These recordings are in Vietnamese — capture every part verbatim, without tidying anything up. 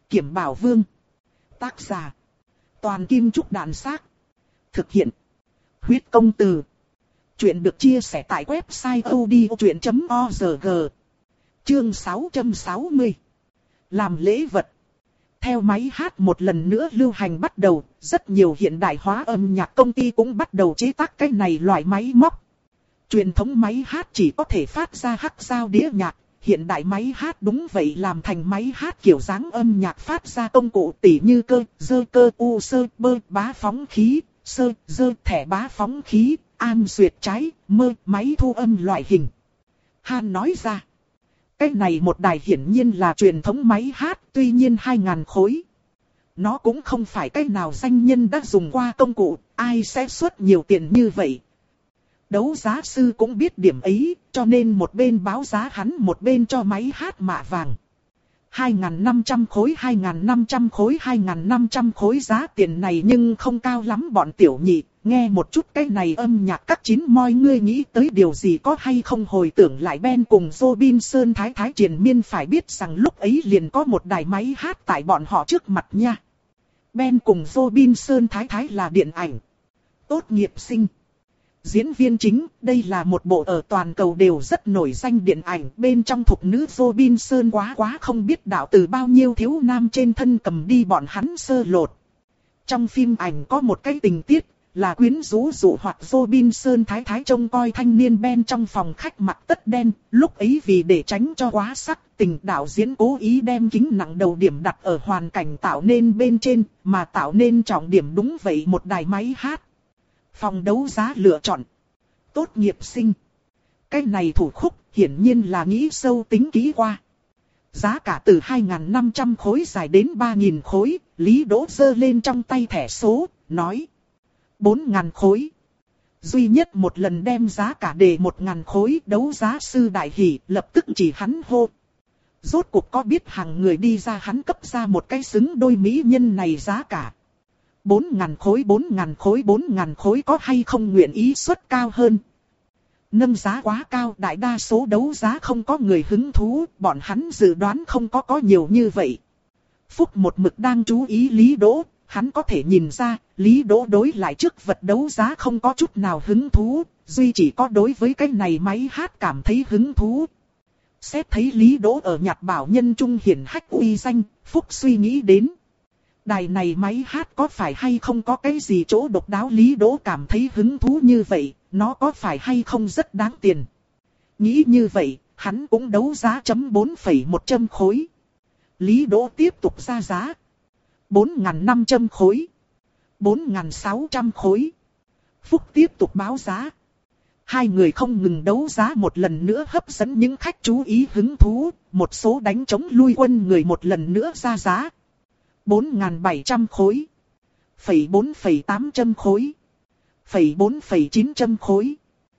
Kiểm Bảo Vương. Tác giả. Toàn Kim Trúc Đàn Xác. Thực hiện. Huyết Công Từ. Chuyện được chia sẻ tại website odchuyện chấm org. Chương sáu trăm sáu mươi. Làm lễ vật. Theo máy hát một lần nữa lưu hành bắt đầu, rất nhiều hiện đại hóa âm nhạc công ty cũng bắt đầu chế tác cái này loại máy móc. Truyền thống máy hát chỉ có thể phát ra hắc giao đĩa nhạc, hiện đại máy hát đúng vậy làm thành máy hát kiểu dáng âm nhạc phát ra công cụ tỉ như cơ, dơ cơ, u sơ, bơ, bá phóng khí, sơ, dơ, thẻ bá phóng khí, am duyệt trái, mơ, máy thu âm loại hình. Han nói ra. Cái này một đài hiển nhiên là truyền thống máy hát, tuy nhiên hai ngàn khối. Nó cũng không phải cái nào danh nhân đã dùng qua công cụ, ai sẽ xuất nhiều tiền như vậy. Đấu giá sư cũng biết điểm ấy, cho nên một bên báo giá hắn một bên cho máy hát mạ vàng. hai nghìn năm trăm khối, hai nghìn năm trăm khối, hai nghìn năm trăm khối giá tiền này nhưng không cao lắm bọn tiểu nhị. Nghe một chút cái này âm nhạc các chín moi ngươi nghĩ tới điều gì có hay không hồi tưởng lại Ben cùng Robinson Thái Thái triền miên phải biết rằng lúc ấy liền có một đài máy hát tại bọn họ trước mặt nha. Ben cùng Robinson Thái Thái là điện ảnh. Tốt nghiệp sinh. Diễn viên chính, đây là một bộ ở toàn cầu đều rất nổi danh điện ảnh. Bên trong thục nữ Robinson quá quá không biết đạo từ bao nhiêu thiếu nam trên thân cầm đi bọn hắn sơ lột. Trong phim ảnh có một cái tình tiết. Là quyến rũ dụ hoặc Robinson Thái Thái trông coi thanh niên Ben trong phòng khách mặc tất đen, lúc ấy vì để tránh cho quá sắc, tình đạo diễn cố ý đem kính nặng đầu điểm đặt ở hoàn cảnh tạo nên bên trên, mà tạo nên trọng điểm đúng vậy một đài máy hát. Phòng đấu giá lựa chọn. Tốt nghiệp sinh. Cái này thủ khúc hiển nhiên là nghĩ sâu tính kỹ qua. Giá cả từ hai nghìn năm trăm khối dài đến ba nghìn khối, Lý Đỗ giơ lên trong tay thẻ số, nói. bốn nghìn khối. Duy nhất một lần đem giá cả đề một nghìn khối, đấu giá sư đại hỉ lập tức chỉ hắn hô. Rốt cuộc có biết hàng người đi ra hắn cấp ra một cái xứng đôi mỹ nhân này giá cả. bốn nghìn khối, bốn nghìn khối, bốn nghìn khối có hay không nguyện ý suất cao hơn. Nâng giá quá cao, đại đa số đấu giá không có người hứng thú, bọn hắn dự đoán không có có nhiều như vậy. Phúc một mực đang chú ý Lý Đỗ. Hắn có thể nhìn ra, Lý Đỗ đối lại trước vật đấu giá không có chút nào hứng thú, duy chỉ có đối với cái này máy hát cảm thấy hứng thú. Xét thấy Lý Đỗ ở Nhật Bảo nhân trung hiển hách uy danh, Phúc suy nghĩ đến. Đài này máy hát có phải hay không có cái gì chỗ độc đáo Lý Đỗ cảm thấy hứng thú như vậy, nó có phải hay không rất đáng tiền. Nghĩ như vậy, hắn cũng đấu giá chấm bốn phẩy một trăm khối. Lý Đỗ tiếp tục ra giá. bốn nghìn năm trăm khối. bốn nghìn sáu trăm khối. Phúc tiếp tục báo giá. Hai người không ngừng đấu giá một lần nữa hấp dẫn những khách chú ý hứng thú. Một số đánh chống lui quân người một lần nữa ra giá. bốn nghìn bảy trăm khối. Phẩy bốn phẩy tám trăm khối. Phẩy bốn phẩy chín trăm khối.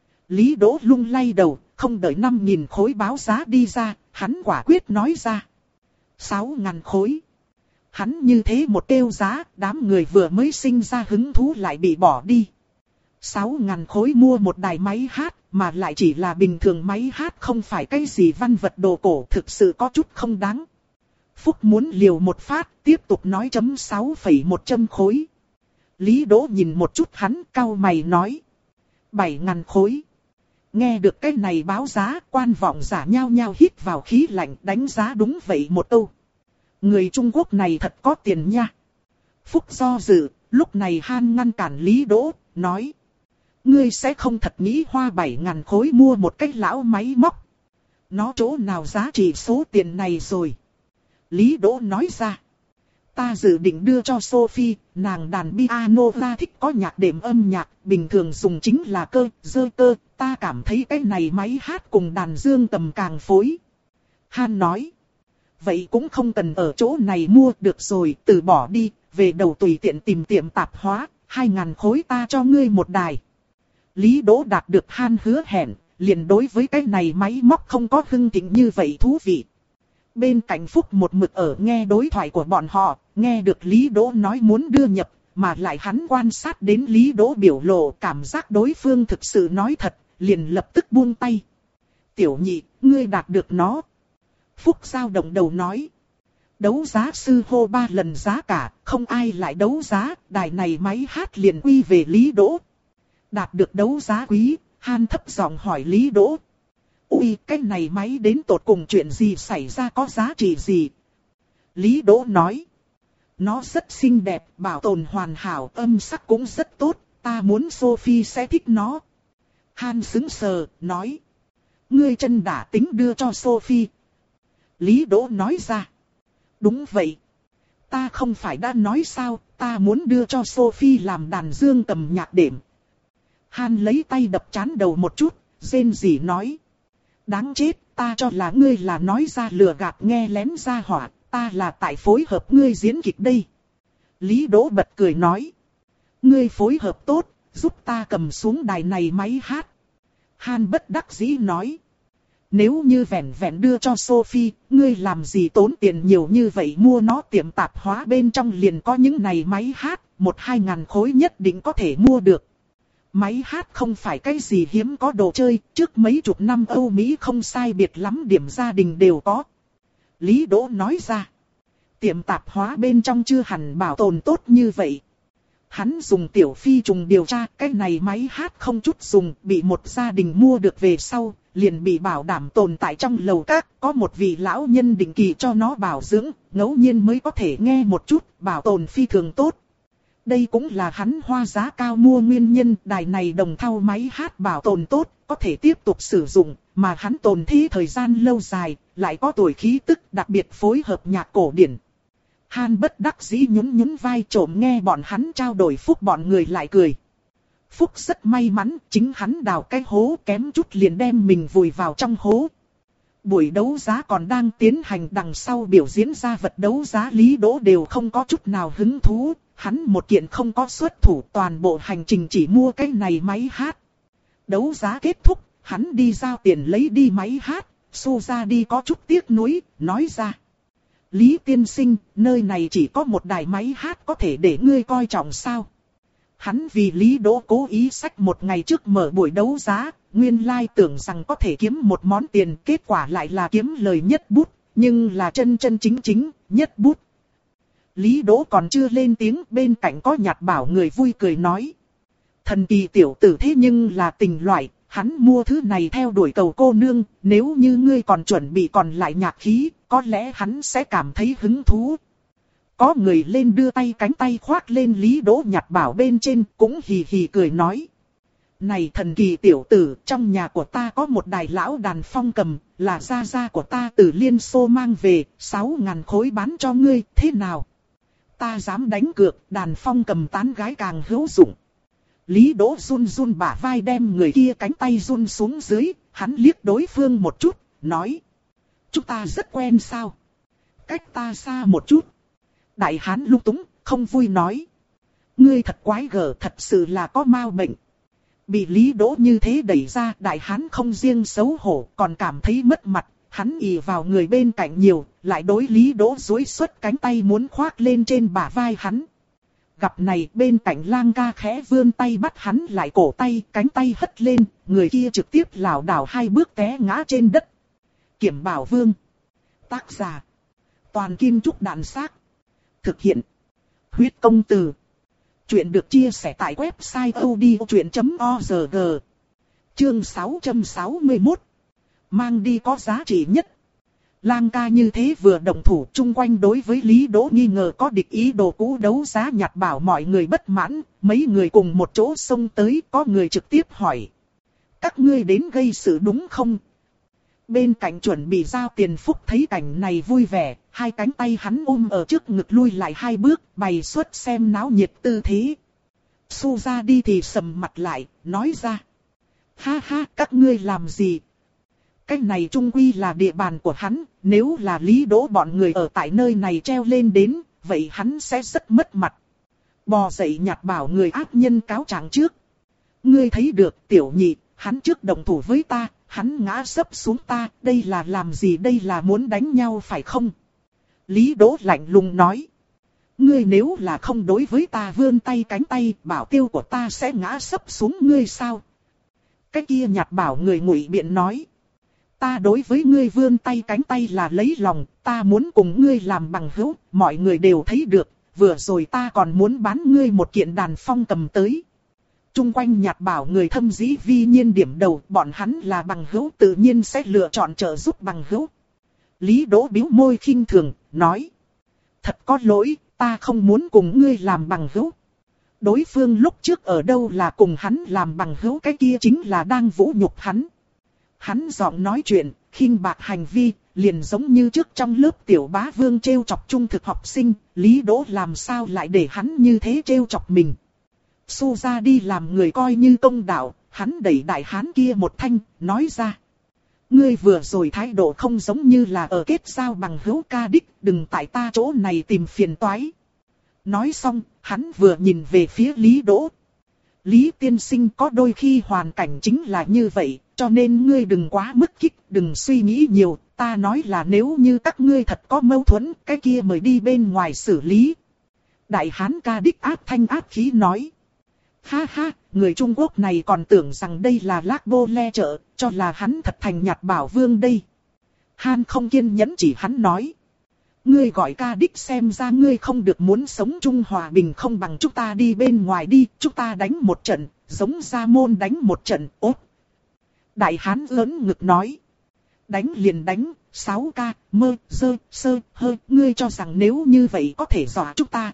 Lý Đỗ lung lay đầu, không đợi năm nghìn khối báo giá đi ra, hắn quả quyết nói ra. sáu nghìn khối. Hắn như thế một kêu giá, đám người vừa mới sinh ra hứng thú lại bị bỏ đi. sáu nghìn khối mua một đài máy hát, mà lại chỉ là bình thường máy hát không phải cái gì văn vật đồ cổ, thực sự có chút không đáng. Phúc muốn liều một phát, tiếp tục nói chấm sáu phẩy một trăm khối. Lý Đỗ nhìn một chút hắn, cau mày nói. bảy nghìn khối. Nghe được cái này báo giá, quan vọng giả nhao nhao hít vào khí lạnh, đánh giá đúng vậy một câu. Người Trung Quốc này thật có tiền nha. Phúc do dự, lúc này Han ngăn cản Lý Đỗ, nói. Ngươi sẽ không thật nghĩ hoa bảy nghìn khối mua một cái lão máy móc. Nó chỗ nào giá trị số tiền này rồi. Lý Đỗ nói ra. Ta dự định đưa cho Sophie, nàng đàn piano ra thích có nhạc đệm âm nhạc, bình thường dùng chính là cơ, dơ cơ, ta cảm thấy cái này máy hát cùng đàn dương tầm càng phối. Han nói. Vậy cũng không cần ở chỗ này mua được rồi, từ bỏ đi, về đầu tùy tiện tìm tiệm tạp hóa, hai ngàn khối ta cho ngươi một đài. Lý Đỗ đạt được Han hứa hẹn, liền đối với cái này máy móc không có hưng thịnh như vậy thú vị. Bên cạnh Phúc một mực ở nghe đối thoại của bọn họ, nghe được Lý Đỗ nói muốn đưa nhập, mà lại hắn quan sát đến Lý Đỗ biểu lộ cảm giác đối phương thực sự nói thật, liền lập tức buông tay. Tiểu nhị, ngươi đạt được nó. Phúc dao động đầu nói. Đấu giá sư hô ba lần giá cả, không ai lại đấu giá, đài này máy hát liền quy về Lý Đỗ. Đạt được đấu giá quý, Han thấp giọng hỏi Lý Đỗ. Ui, cái này máy đến tột cùng chuyện gì xảy ra, có giá trị gì? Lý Đỗ nói. Nó rất xinh đẹp, bảo tồn hoàn hảo, âm sắc cũng rất tốt, ta muốn Sophie sẽ thích nó. Han sững sờ, nói. Ngươi chân đã tính đưa cho Sophie. Lý Đỗ nói ra. Đúng vậy. Ta không phải đã nói sao, ta muốn đưa cho Sophie làm đàn dương cầm nhạc đệm. Han lấy tay đập trán đầu một chút, rên rỉ nói. Đáng chết, ta cho là ngươi là nói ra lừa gạt nghe lén ra hỏa, ta là tại phối hợp ngươi diễn kịch đây. Lý Đỗ bật cười nói. Ngươi phối hợp tốt, giúp ta cầm xuống đài này máy hát. Han bất đắc dĩ nói. Nếu như vẹn vẹn đưa cho Sophie, ngươi làm gì tốn tiền nhiều như vậy, mua nó tiệm tạp hóa bên trong liền có những này máy hát, một hai ngàn khối nhất định có thể mua được. Máy hát không phải cái gì hiếm có đồ chơi, trước mấy chục năm Âu Mỹ không sai biệt lắm điểm gia đình đều có. Lý Đỗ nói ra. Tiệm tạp hóa bên trong chưa hẳn bảo tồn tốt như vậy. Hắn dùng tiểu phi trùng điều tra, cái này máy hát không chút dùng, bị một gia đình mua được về sau, liền bị bảo đảm tồn tại trong lầu các, có một vị lão nhân định kỳ cho nó bảo dưỡng, ngẫu nhiên mới có thể nghe một chút, bảo tồn phi thường tốt. Đây cũng là hắn hoa giá cao mua nguyên nhân, đài này đồng thau máy hát bảo tồn tốt, có thể tiếp tục sử dụng, mà hắn tồn thế thời gian lâu dài, lại có tuổi khí tức đặc biệt phối hợp nhạc cổ điển. Han bất đắc dĩ nhún nhún vai, trộm nghe bọn hắn trao đổi. Phúc bọn người lại cười. Phúc rất may mắn, chính hắn đào cái hố kém chút liền đem mình vùi vào trong hố. Buổi đấu giá còn đang tiến hành, đằng sau biểu diễn ra vật đấu giá Lý Đỗ đều không có chút nào hứng thú. Hắn một kiện không có xuất thủ, toàn bộ hành trình chỉ mua cái này máy hát. Đấu giá kết thúc, hắn đi giao tiền lấy đi máy hát, xu ra đi có chút tiếc nuối, nói ra. Lý tiên sinh, nơi này chỉ có một đài máy hát có thể để ngươi coi trọng sao? Hắn vì Lý Đỗ cố ý xách một ngày trước mở buổi đấu giá, nguyên lai tưởng rằng có thể kiếm một món tiền, kết quả lại là kiếm lời nhất bút, nhưng là chân chân chính chính, nhất bút. Lý Đỗ còn chưa lên tiếng, bên cạnh có Nhạt Bảo người vui cười nói. Thần kỳ tiểu tử thế nhưng là tình loại, hắn mua thứ này theo đuổi cầu cô nương, nếu như ngươi còn chuẩn bị còn lại nhạc khí, có lẽ hắn sẽ cảm thấy hứng thú. Có người lên đưa tay cánh tay khoác lên Lý Đỗ Nhạt Bảo bên trên, cũng hì hì cười nói. Này thần kỳ tiểu tử, trong nhà của ta có một đài lão đàn phong cầm, là gia gia của ta từ Liên Xô mang về, sáu ngàn khối bán cho ngươi, thế nào? Ta dám đánh cược, đàn phong cầm tán gái càng hữu dụng. Lý Đỗ run run bả vai đem người kia cánh tay run xuống dưới, hắn liếc đối phương một chút, nói. Chúng ta rất quen sao? Cách ta xa một chút. Đại hán lung túng, không vui nói. Ngươi thật quái gở, thật sự là có mau bệnh. Bị Lý Đỗ như thế đẩy ra, đại hán không riêng xấu hổ, còn cảm thấy mất mặt. Hắn ì vào người bên cạnh nhiều, lại đối Lý Đỗ duỗi xuất cánh tay muốn khoác lên trên bả vai hắn. Gặp này, bên cạnh Lang ca khẽ vươn tay bắt hắn lại cổ tay, cánh tay hất lên, người kia trực tiếp lảo đảo hai bước té ngã trên đất. Kiểm Bảo Vương. Tác giả. Toàn Kim Trúc Đạn Xác. Thực hiện. Huyết Công Từ. Chuyện được chia sẻ tại website odchuyện chấm org. Chương sáu trăm sáu mươi mốt. Mang đi có giá trị nhất. Lang ca như thế vừa động thủ, chung quanh đối với Lý Đỗ nghi ngờ có địch ý đồ cũ đấu giá Nhạt Bảo mọi người bất mãn, mấy người cùng một chỗ xông tới, có người trực tiếp hỏi. Các ngươi đến gây sự đúng không? Bên cạnh chuẩn bị giao tiền Phúc thấy cảnh này vui vẻ, hai cánh tay hắn ôm ở trước ngực lui lại hai bước, bày xuất xem náo nhiệt tư thế. Xu ra đi thì sầm mặt lại, nói ra. Ha ha, các ngươi làm gì? Cái này trung quy là địa bàn của hắn, nếu là Lý Đỗ bọn người ở tại nơi này treo lên đến, vậy hắn sẽ rất mất mặt. Bò dậy Nhạt Bảo người ác nhân cáo trạng trước. Ngươi thấy được tiểu nhị, hắn trước đồng thủ với ta, hắn ngã sấp xuống ta, đây là làm gì, đây là muốn đánh nhau phải không? Lý Đỗ lạnh lùng nói. Ngươi nếu là không đối với ta vươn tay cánh tay, bảo tiêu của ta sẽ ngã sấp xuống ngươi sao? Cái kia Nhạt Bảo người ngụy biện nói. ta đối với ngươi vươn tay cánh tay là lấy lòng, ta muốn cùng ngươi làm bằng hữu, mọi người đều thấy được, vừa rồi ta còn muốn bán ngươi một kiện đàn phong cầm tới. Trung quanh Nhạt Bảo người thâm dĩ vi nhiên điểm đầu, bọn hắn là bằng hữu tự nhiên sẽ lựa chọn trợ giúp bằng hữu. Lý Đỗ bĩu môi khinh thường, nói. Thật có lỗi, ta không muốn cùng ngươi làm bằng hữu. Đối phương lúc trước ở đâu là cùng hắn làm bằng hữu, cái kia chính là đang vũ nhục hắn. Hắn giọng nói chuyện, khinh bạc hành vi, liền giống như trước trong lớp tiểu bá vương trêu chọc trung thực học sinh, Lý Đỗ làm sao lại để hắn như thế trêu chọc mình. Xu ra đi làm người coi như công đạo, hắn đẩy đại hán kia một thanh, nói ra. Ngươi vừa rồi thái độ không giống như là ở kết giao bằng hữu ca đích, đừng tại ta chỗ này tìm phiền toái. Nói xong, hắn vừa nhìn về phía Lý Đỗ. Lý tiên sinh, có đôi khi hoàn cảnh chính là như vậy, cho nên ngươi đừng quá mức kích, đừng suy nghĩ nhiều, ta nói là nếu như các ngươi thật có mâu thuẫn, cái kia mời đi bên ngoài xử lý. Đại hán ca đích áp thanh áp khí nói. Ha ha, người Trung Quốc này còn tưởng rằng đây là Lác Bô Le chợ, cho là hắn thật thành Nhạt Bảo Vương đây. Han không kiên nhẫn chỉ hắn nói. Ngươi gọi ca đích xem ra ngươi không được muốn sống chung hòa bình, không bằng chúng ta đi bên ngoài đi, chúng ta đánh một trận, giống Gia Môn đánh một trận, ốt. Đại hán lớn ngực nói. Đánh liền đánh, sáu ca, mơ, dơ, sơ, hơi, ngươi cho rằng nếu như vậy có thể dọa chúng ta.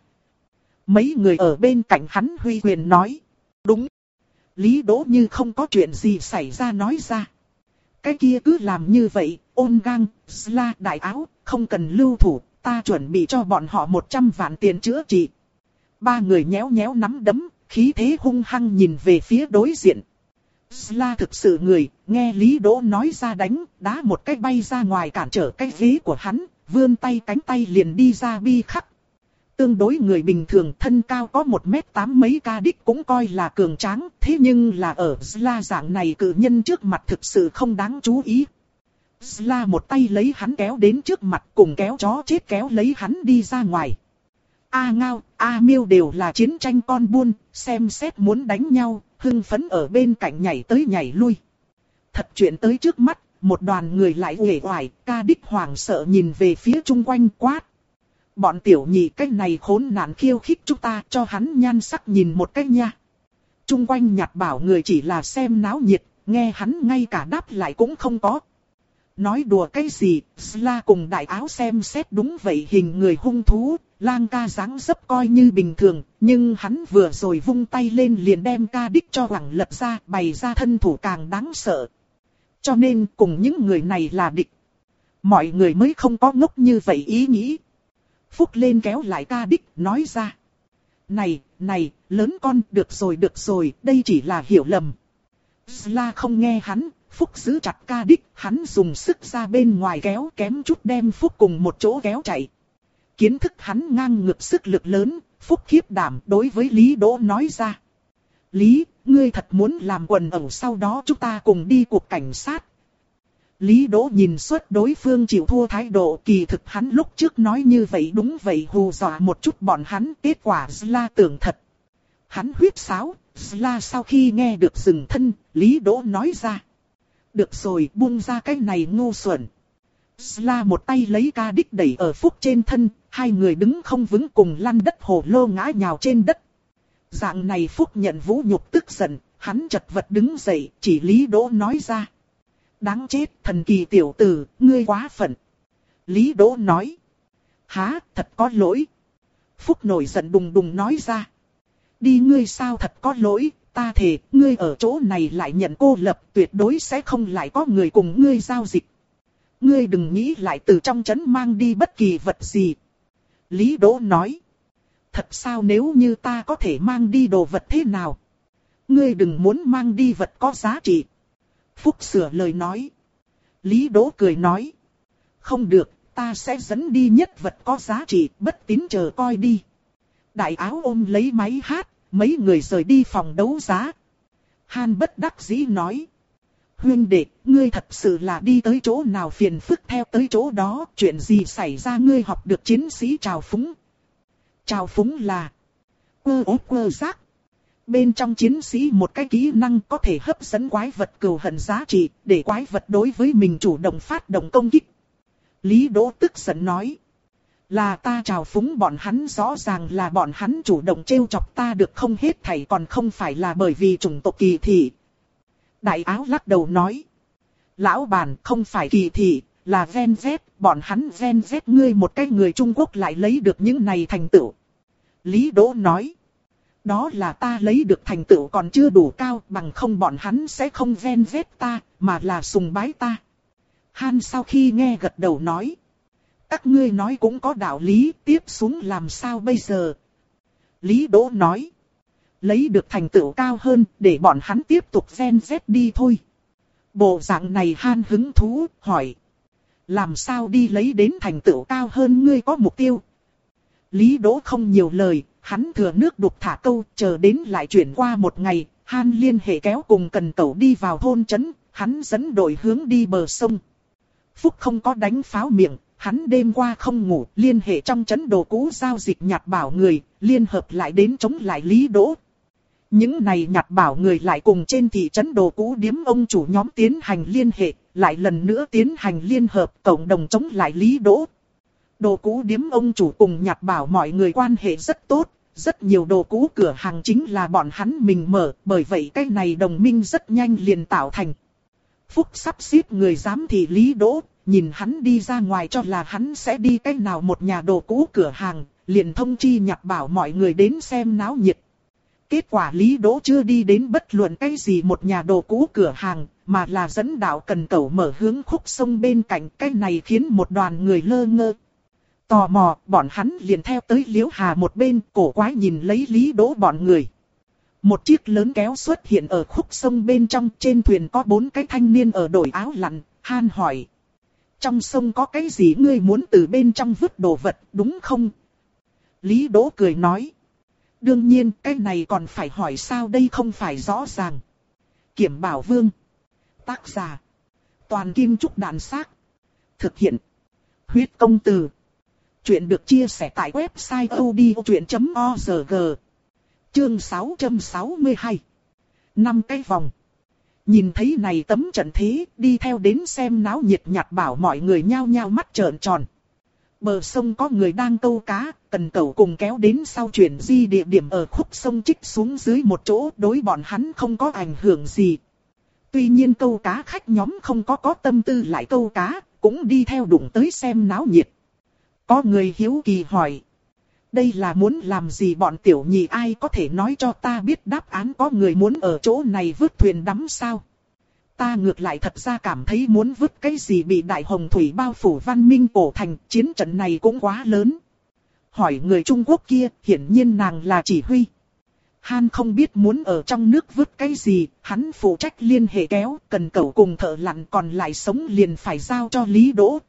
Mấy người ở bên cạnh hắn huy quyền nói. Đúng. Lý Đỗ như không có chuyện gì xảy ra nói ra. Cái kia cứ làm như vậy, ôn gang, sla đại áo, không cần lưu thủ, ta chuẩn bị cho bọn họ một trăm vạn tiền chữa trị. Ba người nhéo nhéo nắm đấm, khí thế hung hăng nhìn về phía đối diện. Sla thực sự người, nghe Lý Đỗ nói ra đánh, đá một cái bay ra ngoài cản trở cái ghế của hắn, vươn tay cánh tay liền đi ra bi khắc. Tương đối người bình thường thân cao có một mét tám mấy ca đích cũng coi là cường tráng, thế nhưng là ở Sla dạng này cự nhân trước mặt thực sự không đáng chú ý. Sla một tay lấy hắn kéo đến trước mặt, cùng kéo chó chết kéo lấy hắn đi ra ngoài. A Ngao, A Miêu đều là chiến tranh con buôn, xem xét muốn đánh nhau, hưng phấn ở bên cạnh nhảy tới nhảy lui. Thật chuyện tới trước mắt, một đoàn người lại uể oải, ca đích hoảng sợ nhìn về phía chung quanh quát. Bọn tiểu nhị cái này khốn nạn khiêu khích chúng ta, cho hắn nhan sắc nhìn một cái nha. Chung quanh Nhạt Bảo người chỉ là xem náo nhiệt, nghe hắn ngay cả đáp lại cũng không có. Nói đùa cái gì, Sla cùng đại áo xem xét đúng vậy hình người hung thú, lang ca dáng dấp coi như bình thường, nhưng hắn vừa rồi vung tay lên liền đem ca đích cho quẳng lật ra, bày ra thân thủ càng đáng sợ. Cho nên cùng những người này là địch. Mọi người mới không có ngốc như vậy ý nghĩ. Phúc lên kéo lại ca đích, nói ra. Này, này, lớn con, được rồi được rồi, đây chỉ là hiểu lầm. Sla không nghe hắn, Phúc giữ chặt ca đích, hắn dùng sức ra bên ngoài kéo kém chút đem Phúc cùng một chỗ kéo chạy. Kiến thức hắn ngang ngược sức lực lớn, Phúc khiếp đảm đối với Lý Đỗ nói ra. Lý, ngươi thật muốn làm quần ẩu sau đó chúng ta cùng đi cục cảnh sát. Lý Đỗ nhìn suốt đối phương chịu thua thái độ, kỳ thực hắn lúc trước nói như vậy đúng vậy hù dọa một chút bọn hắn, kết quả Sla tưởng thật. Hắn huyết sáo, Sla sau khi nghe được dừng thân, Lý Đỗ nói ra. Được rồi, buông ra cái này ngu xuẩn. Sla một tay lấy ca đích đẩy ở Phúc trên thân, hai người đứng không vững cùng lăn đất hồ lô ngã nhào trên đất. Dạng này Phúc nhận vũ nhục tức giận, hắn chật vật đứng dậy, chỉ Lý Đỗ nói ra. Đáng chết, thần kỳ tiểu tử, ngươi quá phận. Lý Đỗ nói. Há, thật có lỗi. Phúc nổi giận đùng đùng nói ra. Đi ngươi sao thật có lỗi, ta thề, ngươi ở chỗ này lại nhận cô lập, tuyệt đối sẽ không lại có người cùng ngươi giao dịch. Ngươi đừng nghĩ lại từ trong trấn mang đi bất kỳ vật gì. Lý Đỗ nói. Thật sao nếu như ta có thể mang đi đồ vật thế nào? Ngươi đừng muốn mang đi vật có giá trị. Phúc sửa lời nói. Lý Đỗ cười nói. Không được, ta sẽ dẫn đi nhất vật có giá trị, bất tín chờ coi đi. Đại áo ôm lấy máy hát, mấy người rời đi phòng đấu giá. Han bất đắc dĩ nói. Huynh đệ, ngươi thật sự là đi tới chỗ nào phiền phức theo tới chỗ đó, chuyện gì xảy ra ngươi học được chiến sĩ trào phúng. Trào phúng là quơ ố quơ rác. Bên trong chiến sĩ một cái kỹ năng có thể hấp dẫn quái vật cừu hận giá trị, để quái vật đối với mình chủ động phát động công kích. Lý Đỗ tức giận nói. Là ta trào phúng bọn hắn, rõ ràng là bọn hắn chủ động trêu chọc ta được không, hết thảy còn không phải là bởi vì chủng tộc kỳ thị. Đại áo lắc đầu nói. Lão bản, không phải kỳ thị, là Gen Z, bọn hắn Gen Z ngươi một cái người Trung Quốc lại lấy được những này thành tựu. Lý Đỗ nói. Đó là ta lấy được thành tựu còn chưa đủ cao, bằng không bọn hắn sẽ không Gen Z ta, mà là sùng bái ta. Han sau khi nghe gật đầu nói. Các ngươi nói cũng có đạo lý, tiếp xuống làm sao bây giờ? Lý Đỗ nói. Lấy được thành tựu cao hơn, để bọn hắn tiếp tục Gen Z đi thôi. Bộ dạng này Han hứng thú, hỏi. Làm sao đi lấy đến thành tựu cao hơn, ngươi có mục tiêu? Lý Đỗ không nhiều lời, hắn thừa nước đục thả câu, chờ đến lại chuyển qua một ngày, Han liên hệ kéo cùng Cần Cẩu đi vào thôn trấn, hắn dẫn đội hướng đi bờ sông. Phúc không có đánh pháo miệng, hắn đêm qua không ngủ, liên hệ trong trấn đồ cũ giao dịch nhặt bảo người, liên hợp lại đến chống lại Lý Đỗ. Những này nhặt bảo người lại cùng trên thị trấn đồ cũ điếm ông chủ nhóm tiến hành liên hệ, lại lần nữa tiến hành liên hợp cộng đồng chống lại Lý Đỗ. Đồ cũ điếm ông chủ cùng nhặt bảo mọi người quan hệ rất tốt, rất nhiều đồ cũ cửa hàng chính là bọn hắn mình mở, bởi vậy cái này đồng minh rất nhanh liền tạo thành. Phúc sắp xếp người giám thị Lý Đỗ, nhìn hắn đi ra ngoài cho là hắn sẽ đi cái nào một nhà đồ cũ cửa hàng, liền thông chi nhặt bảo mọi người đến xem náo nhiệt. Kết quả Lý Đỗ chưa đi đến bất luận cái gì một nhà đồ cũ cửa hàng, mà là dẫn đạo Cần Cẩu mở hướng khúc sông bên cạnh, cái này khiến một đoàn người lơ ngơ. Tò mò, bọn hắn liền theo tới Liễu Hà một bên, cổ quái nhìn lấy Lý Đỗ bọn người. Một chiếc lớn kéo xuất hiện ở khúc sông bên trong, trên thuyền có bốn cái thanh niên ở đổi áo lặn. Han hỏi. Trong sông có cái gì ngươi muốn từ bên trong vứt đồ vật, đúng không? Lý Đỗ cười nói. Đương nhiên, cái này còn phải hỏi sao, đây không phải rõ ràng. Kiểm Bảo Vương. Tác giả. Toàn Kim Trúc Đàn Xác. Thực hiện. Huyết Công Từ. Chuyện được chia sẻ tại website odchuyện chấm org. Chương sáu trăm sáu mươi hai. Năm cái vòng. Nhìn thấy này tấm trận thế, đi theo đến xem náo nhiệt nhặt bảo mọi người nhao nhao mắt trợn tròn. Bờ sông có người đang câu cá, Cần Cẩu cùng kéo đến sau chuyển di địa điểm ở khúc sông trích xuống dưới một chỗ, đối bọn hắn không có ảnh hưởng gì. Tuy nhiên câu cá khách nhóm không có có tâm tư lại câu cá, cũng đi theo đụng tới xem náo nhiệt. Có người hiếu kỳ hỏi. Đây là muốn làm gì bọn tiểu nhị, ai có thể nói cho ta biết đáp án, có người muốn ở chỗ này vứt thuyền đắm sao? Ta ngược lại thật ra cảm thấy muốn vứt cái gì bị đại hồng thủy bao phủ văn minh cổ thành, chiến trận này cũng quá lớn. Hỏi người Trung Quốc kia, hiển nhiên nàng là chỉ huy. Han không biết muốn ở trong nước vứt cái gì, hắn phụ trách liên hệ kéo, Cần Cẩu cùng thợ lặn, còn lại sống liền phải giao cho Lý Đỗ.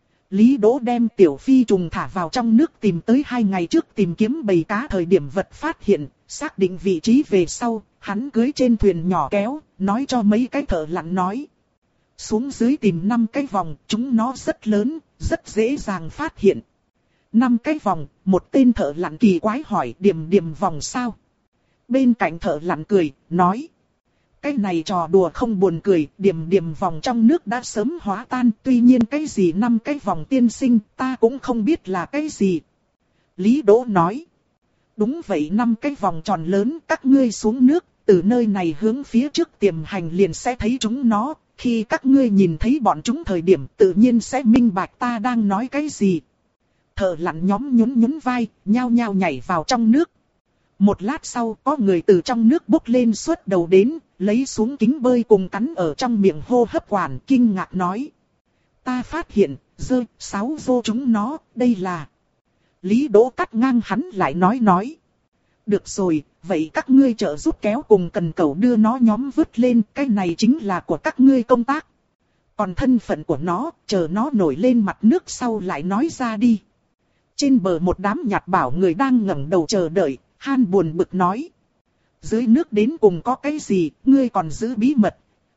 Lý Đỗ đem tiểu phi trùng thả vào trong nước, tìm tới hai ngày trước tìm kiếm bầy cá thời điểm vật phát hiện, xác định vị trí về sau, hắn cưới trên thuyền nhỏ kéo, nói cho mấy cái thợ lặn nói. Xuống dưới tìm năm cái vòng, chúng nó rất lớn, rất dễ dàng phát hiện. Năm cái vòng, một tên thợ lặn kỳ quái hỏi, điểm điểm vòng sao? Bên cạnh thợ lặn cười, nói. Cái này trò đùa không buồn cười, điểm điểm vòng trong nước đã sớm hóa tan, tuy nhiên cái gì năm cái vòng tiên sinh, ta cũng không biết là cái gì. Lý Đỗ nói. Đúng vậy, năm cái vòng tròn lớn, các ngươi xuống nước, từ nơi này hướng phía trước tiềm hành liền sẽ thấy chúng nó, khi các ngươi nhìn thấy bọn chúng thời điểm tự nhiên sẽ minh bạch ta đang nói cái gì. Thợ lặn nhóm nhún nhún vai, nhao nhao nhảy vào trong nước. Một lát sau có người từ trong nước bốc lên xuất đầu đến, lấy xuống kính bơi cùng cắn ở trong miệng hô hấp quản, kinh ngạc nói. Ta phát hiện, dơ, sáu vô chúng nó, đây là... Lý Đỗ cắt ngang hắn lại nói nói. Được rồi, vậy các ngươi trợ giúp kéo cùng Cần Cẩu đưa nó nhóm vứt lên, cái này chính là của các ngươi công tác. Còn thân phận của nó, chờ nó nổi lên mặt nước sau lại nói ra đi. Trên bờ một đám nhặt bảo người đang ngẩng đầu chờ đợi, Han buồn bực nói. Dưới nước đến cùng có cái gì, ngươi còn giữ bí mật.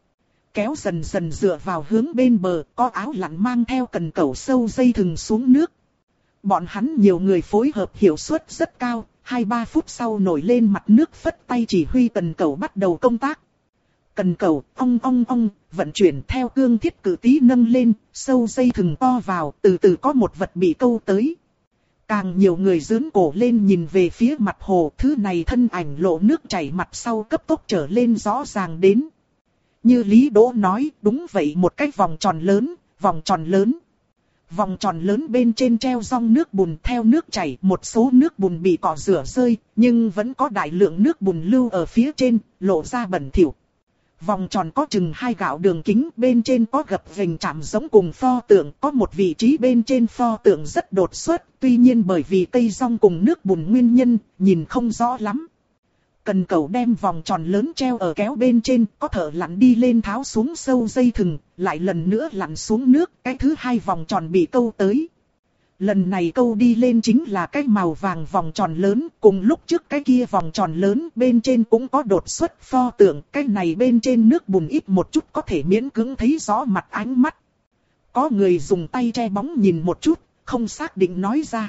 Kéo dần dần dựa vào hướng bên bờ, có áo lặn mang theo Cần Cẩu sâu dây thừng xuống nước. Bọn hắn nhiều người phối hợp hiệu suất rất cao, Hai ba phút sau nổi lên mặt nước phất tay chỉ huy cần cầu bắt đầu công tác. Cần cầu, ong ong ong, vận chuyển theo cương thiết cử tí nâng lên, sâu dây thừng to vào, từ từ có một vật bị câu tới. Càng nhiều người dướn cổ lên nhìn về phía mặt hồ, thứ này thân ảnh lộ nước chảy mặt sau cấp tốc trở lên rõ ràng đến. Như Lý Đỗ nói, đúng vậy, một cái vòng tròn lớn, vòng tròn lớn. Vòng tròn lớn bên trên treo rong nước bùn theo nước chảy, một số nước bùn bị cọ rửa rơi, nhưng vẫn có đại lượng nước bùn lưu ở phía trên, lộ ra bẩn thỉu. Vòng tròn có chừng hai gạo đường kính, bên trên có gập ghềnh chạm giống cùng pho tượng, có một vị trí bên trên pho tượng rất đột xuất, tuy nhiên bởi vì cây rong cùng nước bùn nguyên nhân, nhìn không rõ lắm. Cần cầu đem vòng tròn lớn treo ở kéo bên trên, có thợ lặn đi lên tháo xuống sâu dây thừng, lại lần nữa lặn xuống nước, cái thứ hai vòng tròn bị câu tới. Lần này câu đi lên chính là cái màu vàng vòng tròn lớn, cùng lúc trước cái kia vòng tròn lớn bên trên cũng có đột xuất pho tượng, cái này bên trên nước bùn ít một chút có thể miễn cưỡng thấy rõ mặt ánh mắt. Có người dùng tay che bóng nhìn một chút, không xác định nói ra.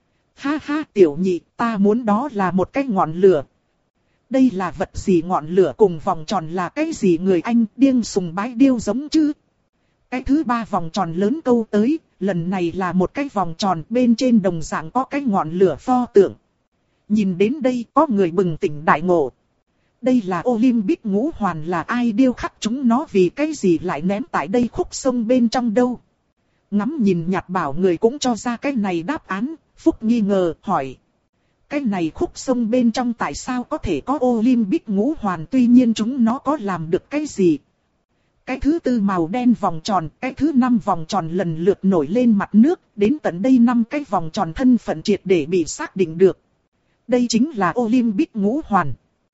Ha ha tiểu nhị, ta muốn đó là một cái ngọn lửa. Đây là vật gì, ngọn lửa cùng vòng tròn là cái gì, người anh điên sùng bái điêu giống chứ? Cái thứ ba vòng tròn lớn câu tới, lần này là một cái vòng tròn bên trên đồng dạng có cái ngọn lửa pho tượng. Nhìn đến đây có người bừng tỉnh đại ngộ. Đây là Olympic ngũ hoàn, là ai điêu khắc chúng nó, vì cái gì lại ném tại đây khúc sông bên trong đâu? Ngắm nhìn nhạt bảo người cũng cho ra cái này đáp án, Phúc nghi ngờ hỏi. Cái này khúc sông bên trong tại sao có thể có Olympic ngũ hoàn, tuy nhiên chúng nó có làm được cái gì? Cái thứ tư màu đen vòng tròn, cái thứ năm vòng tròn lần lượt nổi lên mặt nước, đến tận đây năm cái vòng tròn thân phận triệt để bị xác định được. Đây chính là Olympic ngũ hoàn.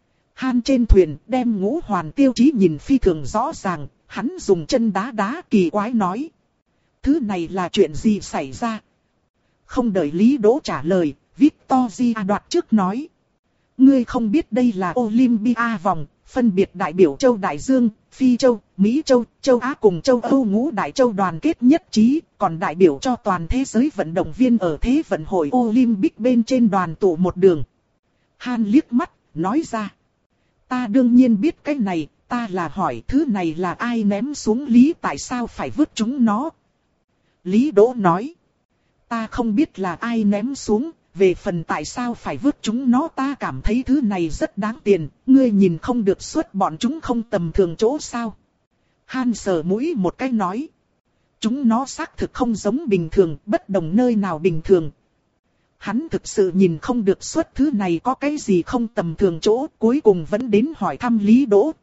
Han trên thuyền đem ngũ hoàn tiêu chí nhìn phi thường rõ ràng, hắn dùng chân đá đá, kỳ quái nói. Thứ này là chuyện gì xảy ra? Không đợi Lý Đỗ trả lời, Victoria đoạt trước nói. Ngươi không biết đây là Olympia vòng, phân biệt đại biểu châu Đại Dương, Phi Châu, Mỹ Châu, Châu Á cùng châu Âu ngũ đại châu đoàn kết nhất trí, còn đại biểu cho toàn thế giới vận động viên ở thế vận hội Olympic bên trên đoàn tụ một đường. Han liếc mắt, nói ra. Ta đương nhiên biết cái này, ta là hỏi thứ này là ai ném xuống, Lý tại sao phải vứt chúng nó? Lý Đỗ nói. Ta không biết là ai ném xuống. Về phần tại sao phải vứt chúng nó, ta cảm thấy thứ này rất đáng tiền, ngươi nhìn không được suốt bọn chúng không tầm thường chỗ sao? Han sờ mũi một cái nói. Chúng nó xác thực không giống bình thường, bất đồng nơi nào bình thường. Hắn thực sự nhìn không được suốt thứ này có cái gì không tầm thường chỗ, cuối cùng vẫn đến hỏi thăm Lý Đỗ.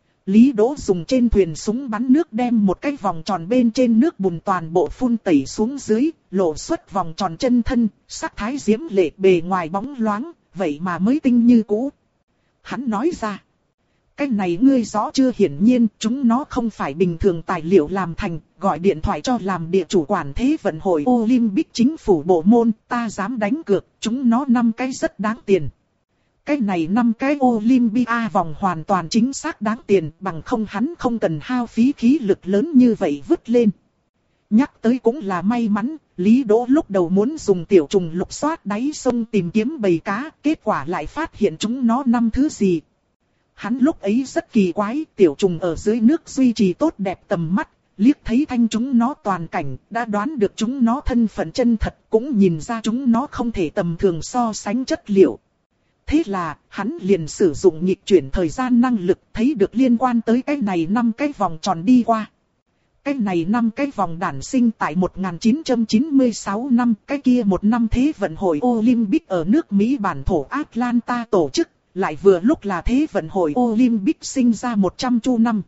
Lý Đỗ dùng trên thuyền súng bắn nước đem một cái vòng tròn bên trên nước bùn toàn bộ phun tẩy xuống dưới, lộ xuất vòng tròn chân thân, sắc thái diễm lệ, bề ngoài bóng loáng, vậy mà mới tinh như cũ. Hắn nói ra, cái này ngươi rõ chưa, hiển nhiên chúng nó không phải bình thường tài liệu làm thành, gọi điện thoại cho làm địa chủ quản thế vận hội Olympic chính phủ bộ môn, ta dám đánh cược, chúng nó năm cái rất đáng tiền. Cái này năm cái Olympia vòng hoàn toàn chính xác đáng tiền, bằng không hắn không cần hao phí khí lực lớn như vậy vứt lên. Nhắc tới cũng là may mắn, Lý Đỗ lúc đầu muốn dùng tiểu trùng lục soát đáy sông tìm kiếm bầy cá, kết quả lại phát hiện chúng nó năm thứ gì. Hắn lúc ấy rất kỳ quái, tiểu trùng ở dưới nước duy trì tốt đẹp tầm mắt, liếc thấy thanh chúng nó toàn cảnh, đã đoán được chúng nó thân phận chân thật, cũng nhìn ra chúng nó không thể tầm thường so sánh chất liệu. Thế là, hắn liền sử dụng nghịch chuyển thời gian năng lực, thấy được liên quan tới cái này năm cái vòng tròn đi qua. Cái này năm cái vòng đản sinh tại một nghìn chín trăm chín mươi sáu năm, cái kia một năm thế vận hội Olympic ở nước Mỹ bản thổ Atlanta tổ chức, lại vừa lúc là thế vận hội Olympic sinh ra một trăm chu năm.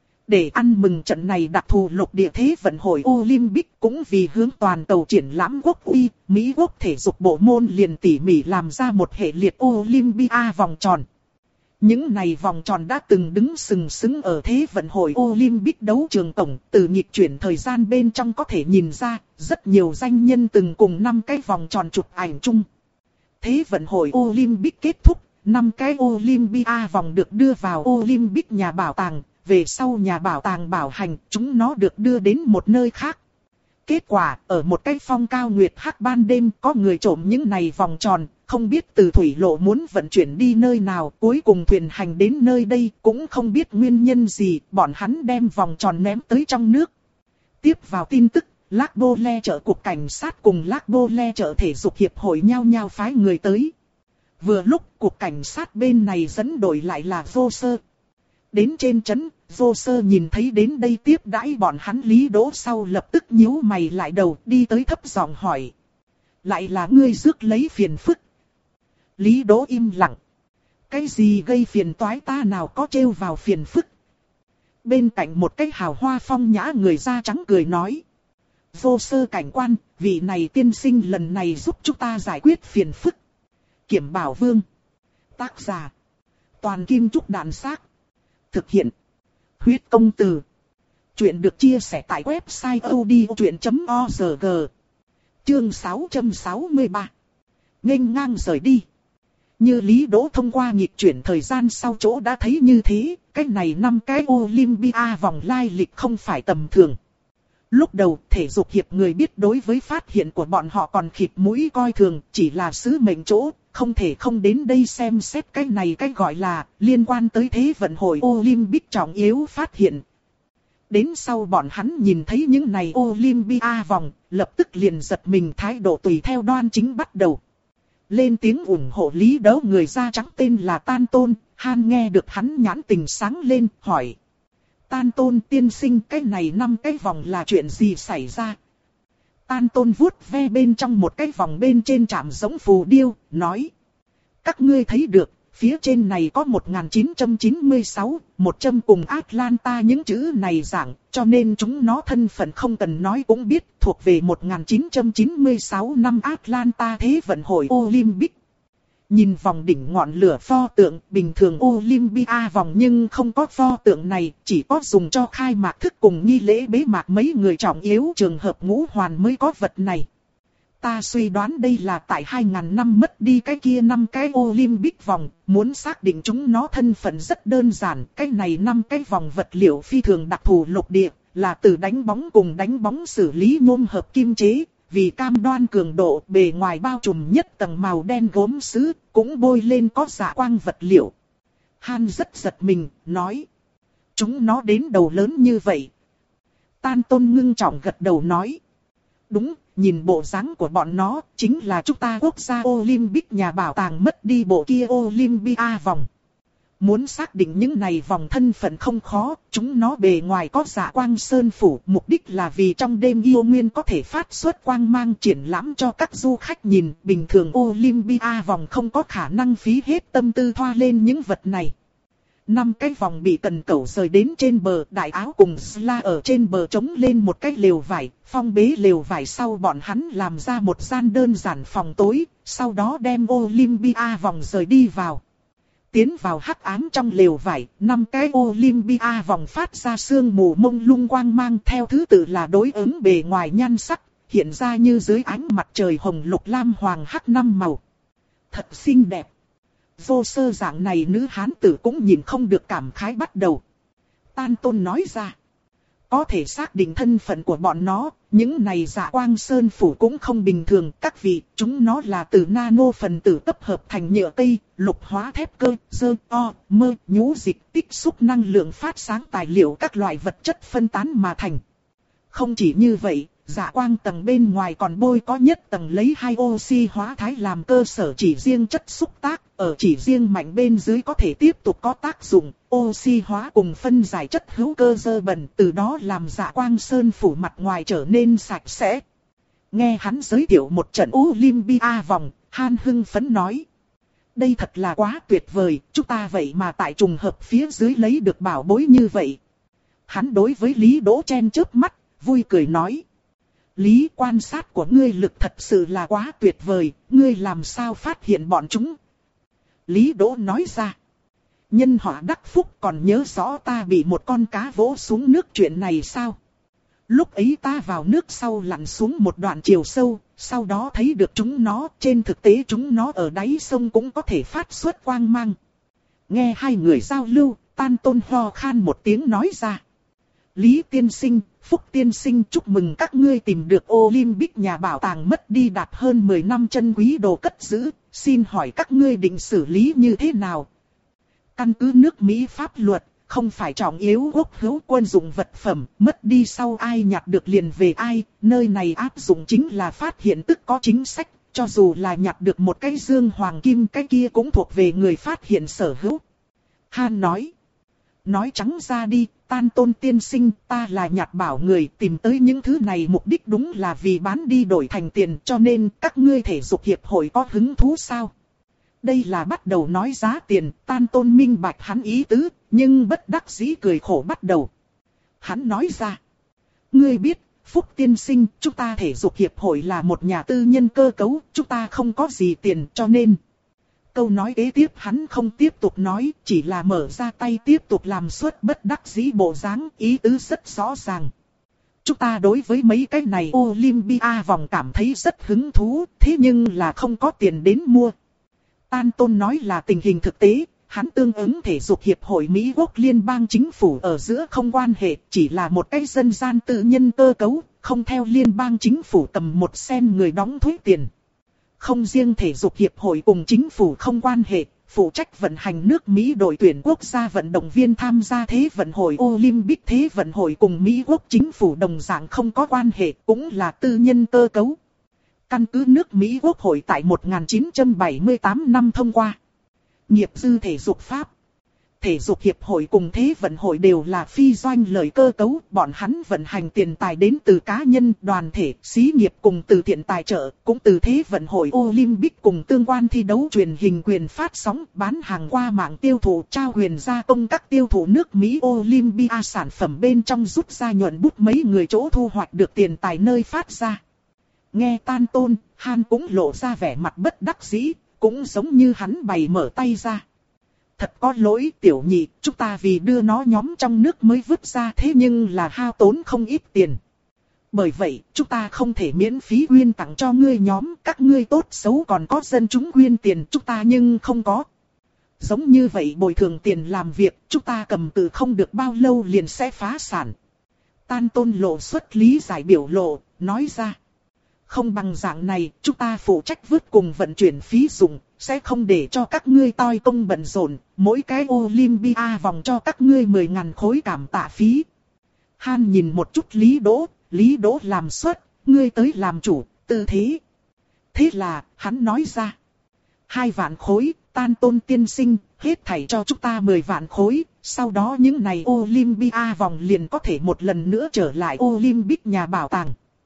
Để ăn mừng trận này đặc thù lục địa thế vận hội Olympic, cũng vì hướng toàn cầu triển lãm quốc uy, Mỹ quốc thể dục bộ môn liền tỉ mỉ làm ra một hệ liệt Olympia vòng tròn. Những này vòng tròn đã từng đứng sừng sững ở thế vận hội Olympic đấu trường tổng, từ nhịp chuyển thời gian bên trong có thể nhìn ra, rất nhiều danh nhân từng cùng năm cái vòng tròn chụp ảnh chung. Thế vận hội Olympic kết thúc, năm cái Olympia vòng được đưa vào Olympic nhà bảo tàng. Về sau nhà bảo tàng bảo hành, chúng nó được đưa đến một nơi khác. Kết quả, ở một cái phong cao nguyệt hắc ban đêm, có người trộm những này vòng tròn, không biết từ thủy lộ muốn vận chuyển đi nơi nào, cuối cùng thuyền hành đến nơi đây, cũng không biết nguyên nhân gì, bọn hắn đem vòng tròn ném tới trong nước. Tiếp vào tin tức, Lác Bô Le chợ cục cảnh sát cùng Lác Bô Le chợ thể dục hiệp hội nhau nhau phái người tới. Vừa lúc cục cảnh sát bên này dẫn đội lại là Vô Sơ. Đến trên trấn, Vô Sơ nhìn thấy đến đây tiếp đãi bọn hắn Lý Đỗ sau lập tức nhíu mày lại đầu đi tới thấp giọng hỏi. Lại là ngươi rước lấy phiền phức. Lý Đỗ im lặng. Cái gì gây phiền toái ta nào có trêu vào phiền phức. Bên cạnh một cái hào hoa phong nhã người da trắng cười nói. Vô Sơ cảnh quan, vị này tiên sinh lần này giúp chúng ta giải quyết phiền phức. Kiểm Bảo Vương. Tác giả. Toàn Kim Trúc Đạn Xác. Thực hiện. Huyết Công Từ. Chuyện được chia sẻ tại website odchuyện chấm org. Chương sáu trăm sáu mươi ba. Nghênh ngang rời đi. Như Lý Đỗ thông qua nghịch chuyển thời gian sau chỗ đã thấy như thế, cái này năm cái Olympia vòng lai lịch không phải tầm thường. Lúc đầu, thể dục hiệp người biết đối với phát hiện của bọn họ còn khịt mũi coi thường, chỉ là sứ mệnh chỗ, không thể không đến đây xem xét cái này cái gọi là liên quan tới Thế vận hội Olympic trọng yếu phát hiện. Đến sau bọn hắn nhìn thấy những này Olympia vòng, lập tức liền giật mình thái độ tùy theo đoan chính bắt đầu. Lên tiếng ủng hộ Lý Đỗ người da trắng tên là Tan Tôn, Han nghe được hắn nhãn tình sáng lên, hỏi. Tan Tôn tiên sinh cái này năm cái vòng là chuyện gì xảy ra? Tan Tôn vuốt ve bên trong một cái vòng bên trên chạm giống phù điêu, nói. Các ngươi thấy được, phía trên này có một nghìn chín trăm chín mươi sáu, một châm cùng Atlanta những chữ này dạng, cho nên chúng nó thân phận không cần nói cũng biết, thuộc về một nghìn chín trăm chín mươi sáu năm Atlanta Thế vận hội Olympic. Nhìn vòng đỉnh ngọn lửa pho tượng, bình thường Olympia vòng nhưng không có pho tượng này, chỉ có dùng cho khai mạc thức cùng nghi lễ bế mạc mấy người trọng yếu trường hợp ngũ hoàn mới có vật này. Ta suy đoán đây là tại hai nghìn năm mất đi cái kia năm cái Olympic vòng, muốn xác định chúng nó thân phận rất đơn giản, cái này năm cái vòng vật liệu phi thường đặc thù lục địa, là từ đánh bóng cùng đánh bóng xử lý nhôm hợp kim chế. Vì cam đoan cường độ bề ngoài bao trùm nhất tầng màu đen gốm sứ, cũng bôi lên có dạ quang vật liệu. Han rất giật mình, nói. Chúng nó đến đầu lớn như vậy. Tan Tôn ngưng trọng gật đầu nói. Đúng, nhìn bộ dáng của bọn nó, chính là chúng ta quốc gia Olympic nhà bảo tàng mất đi bộ kia Olympia vòng. Muốn xác định những này vòng thân phận không khó, chúng nó bề ngoài có dạ quang sơn phủ, mục đích là vì trong đêm yêu nguyên có thể phát xuất quang mang triển lãm cho các du khách nhìn, bình thường Olympia vòng không có khả năng phí hết tâm tư thoa lên những vật này. Năm cái vòng bị cần cẩu rời đến trên bờ, đại áo cùng Sla ở trên bờ trống lên một cái lều vải, phong bế lều vải sau bọn hắn làm ra một gian đơn giản phòng tối, sau đó đem Olympia vòng rời đi vào. Tiến vào hắc ám trong lều vải, năm cái Olympia vòng phát ra sương mù mông lung quang mang theo thứ tự là đối ứng bề ngoài nhan sắc, hiện ra như dưới ánh mặt trời hồng lục lam hoàng hắc năm màu. Thật xinh đẹp. Vô Sơ dạng này nữ hán tử cũng nhìn không được cảm khái bắt đầu. Tan Tôn nói ra. Có thể xác định thân phận của bọn nó, những này dạ quang sơn phủ cũng không bình thường. Các vị, chúng nó là từ nano phần tử tập hợp thành nhựa cây, lục hóa thép cơ, dơ, o, mơ, nhũ dịch, tích xúc năng lượng phát sáng tài liệu các loại vật chất phân tán mà thành. Không chỉ như vậy, dạ quang tầng bên ngoài còn bôi có nhất tầng lấy hai oxy hóa thái làm cơ sở chỉ riêng chất xúc tác, ở chỉ riêng mạnh bên dưới có thể tiếp tục có tác dụng, oxy hóa cùng phân giải chất hữu cơ dơ bẩn, từ đó làm dạ quang sơn phủ mặt ngoài trở nên sạch sẽ. Nghe hắn giới thiệu một trận Olympia vòng, Han hưng phấn nói. Đây thật là quá tuyệt vời, chúng ta vậy mà tại trùng hợp phía dưới lấy được bảo bối như vậy. Hắn đối với Lý Đỗ chen chớp mắt, vui cười nói. Lý, quan sát của ngươi lực thật sự là quá tuyệt vời, ngươi làm sao phát hiện bọn chúng? Lý Đỗ nói ra. Nhân họa đắc phúc, còn nhớ rõ ta bị một con cá vỗ xuống nước chuyện này sao? Lúc ấy ta vào nước sau lặn xuống một đoạn chiều sâu, sau đó thấy được chúng nó, trên thực tế chúng nó ở đáy sông cũng có thể phát xuất quang mang. Nghe hai người giao lưu, Tan Tôn ho khan một tiếng nói ra. Lý tiên sinh, Phúc tiên sinh, chúc mừng các ngươi tìm được Olympic nhà bảo tàng mất đi đạt hơn mười năm chân quý đồ cất giữ, xin hỏi các ngươi định xử lý như thế nào? Căn cứ nước Mỹ pháp luật, không phải trọng yếu quốc hữu quân dụng vật phẩm, mất đi sau ai nhặt được liền về ai, nơi này áp dụng chính là phát hiện tức có chính sách, cho dù là nhặt được một cái dương hoàng kim cái kia cũng thuộc về người phát hiện sở hữu. Han nói, nói trắng ra đi, Tan Tôn tiên sinh, ta là nhặt bảo người, tìm tới những thứ này mục đích đúng là vì bán đi đổi thành tiền, cho nên các ngươi thể dục hiệp hội có hứng thú sao? Đây là bắt đầu nói giá tiền, Tan Tôn minh bạch hắn ý tứ, nhưng bất đắc dĩ cười khổ bắt đầu. Hắn nói ra, ngươi biết, Phúc tiên sinh, chúng ta thể dục hiệp hội là một nhà tư nhân cơ cấu, chúng ta không có gì tiền cho nên. Câu nói kế tiếp hắn không tiếp tục nói, chỉ là mở ra tay tiếp tục làm suất bất đắc dĩ bộ dáng, ý tứ rất rõ ràng. Chúng ta đối với mấy cái này Olympia vòng cảm thấy rất hứng thú, thế nhưng là không có tiền đến mua. Tan Tôn nói là tình hình thực tế, hắn tương ứng thể dục hiệp hội Mỹ Quốc liên bang chính phủ ở giữa không quan hệ, chỉ là một cái dân gian tự nhân cơ cấu, không theo liên bang chính phủ tầm một sen người đóng thuế tiền. Không riêng thể dục hiệp hội cùng chính phủ không quan hệ, phụ trách vận hành nước Mỹ đội tuyển quốc gia vận động viên tham gia Thế vận hội Olympic Thế vận hội cùng Mỹ Quốc chính phủ đồng dạng không có quan hệ, cũng là tư nhân cơ cấu. Căn cứ nước Mỹ Quốc hội tại một nghìn chín trăm bảy mươi tám năm thông qua nghiệp dư thể dục pháp. Thể dục hiệp hội cùng Thế vận hội đều là phi doanh lợi cơ cấu, bọn hắn vận hành tiền tài đến từ cá nhân, đoàn thể, xí nghiệp cùng từ thiện tài trợ, cũng từ Thế vận hội Olympic cùng tương quan thi đấu truyền hình quyền phát sóng, bán hàng qua mạng tiêu thụ, trao quyền gia công các tiêu thụ nước Mỹ Olympia sản phẩm bên trong rút ra nhuận bút mấy người chỗ thu hoạch được tiền tài nơi phát ra. Nghe Tan Tôn, Han cũng lộ ra vẻ mặt bất đắc dĩ, cũng giống như hắn bày mở tay ra. Thật có lỗi tiểu nhị, chúng ta vì đưa nó nhóm trong nước mới vứt ra thế nhưng là hao tốn không ít tiền. Bởi vậy, chúng ta không thể miễn phí quyên tặng cho ngươi nhóm, các ngươi tốt xấu còn có dân chúng quyên tiền, chúng ta nhưng không có. Giống như vậy bồi thường tiền làm việc, chúng ta cầm từ không được bao lâu liền sẽ phá sản. Tan Tôn lộ xuất lý giải biểu lộ, nói ra. Không bằng dạng này, chúng ta phụ trách vứt cùng vận chuyển phí dụng, sẽ không để cho các ngươi toi công bận rộn, mỗi cái Olympia vòng cho các ngươi mười ngàn khối cảm tạ phí. Han nhìn một chút Lý Đỗ, Lý Đỗ làm suất, ngươi tới làm chủ, tư thế. Thế là, hắn nói ra. Hai vạn khối, Tan Tôn tiên sinh, hết thảy cho chúng ta mười vạn khối, sau đó những này Olympia vòng liền có thể một lần nữa trở lại Olympic nhà bảo tàng.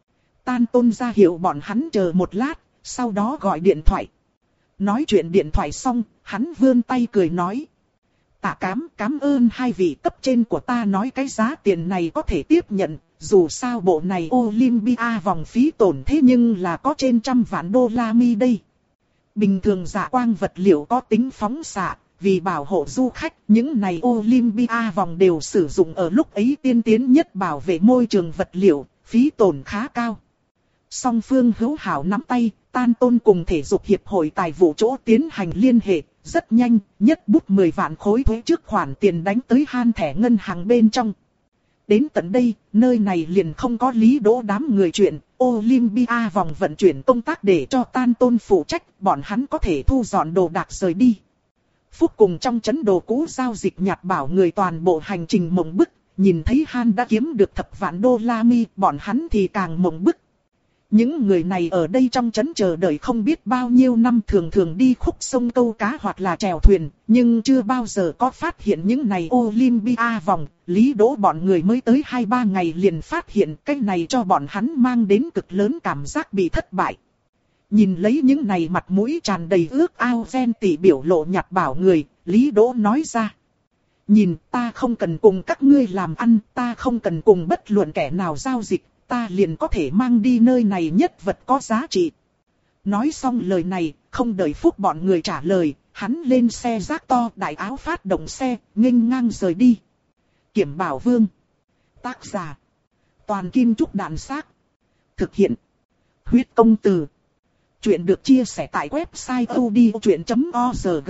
Tan Tôn ra hiệu bọn hắn chờ một lát, sau đó gọi điện thoại. Nói chuyện điện thoại xong, hắn vươn tay cười nói. Tạ cám, cám ơn hai vị cấp trên của ta nói cái giá tiền này có thể tiếp nhận, dù sao bộ này Olympia vòng phí tổn thế nhưng là có trên trăm vạn đô la mi đây. Bình thường dạ quang vật liệu có tính phóng xạ, vì bảo hộ du khách, những này Olympia vòng đều sử dụng ở lúc ấy tiên tiến nhất bảo vệ môi trường vật liệu, phí tổn khá cao. Song phương hữu hảo nắm tay, Tan Tôn cùng thể dục hiệp hội tài vụ chỗ tiến hành liên hệ, rất nhanh, nhất bút mười vạn khối thuế trước khoản tiền đánh tới Han thẻ ngân hàng bên trong. Đến tận đây, nơi này liền không có Lý Đỗ đám người chuyện, Olympia vòng vận chuyển công tác để cho Tan Tôn phụ trách, bọn hắn có thể thu dọn đồ đạc rời đi. Phúc cùng trong trấn đồ cũ giao dịch nhặt bảo người toàn bộ hành trình mộng bức, nhìn thấy Han đã kiếm được thập vạn đô la mi, bọn hắn thì càng mộng bức. Những người này ở đây trong trấn chờ đợi không biết bao nhiêu năm, thường thường đi khúc sông câu cá hoặc là chèo thuyền, nhưng chưa bao giờ có phát hiện những này Olympia vòng. Lý Đỗ bọn người mới tới hai ba ngày liền phát hiện, cái này cho bọn hắn mang đến cực lớn cảm giác bị thất bại. Nhìn lấy những này mặt mũi tràn đầy ước ao ghen tị biểu lộ nhặt bảo người, Lý Đỗ nói ra. Nhìn, ta không cần cùng các ngươi làm ăn, ta không cần cùng bất luận kẻ nào giao dịch. Ta liền có thể mang đi nơi này nhất vật có giá trị. Nói xong lời này, không đợi Phúc bọn người trả lời, hắn lên xe rác to đại áo phát động xe, nghênh ngang rời đi. Kiểm Bảo Vương. Tác giả. Toàn Kim Trúc Đàn Xác. Thực hiện. Huyết Công Từ. Chuyện được chia sẻ tại website odchuyện chấm org.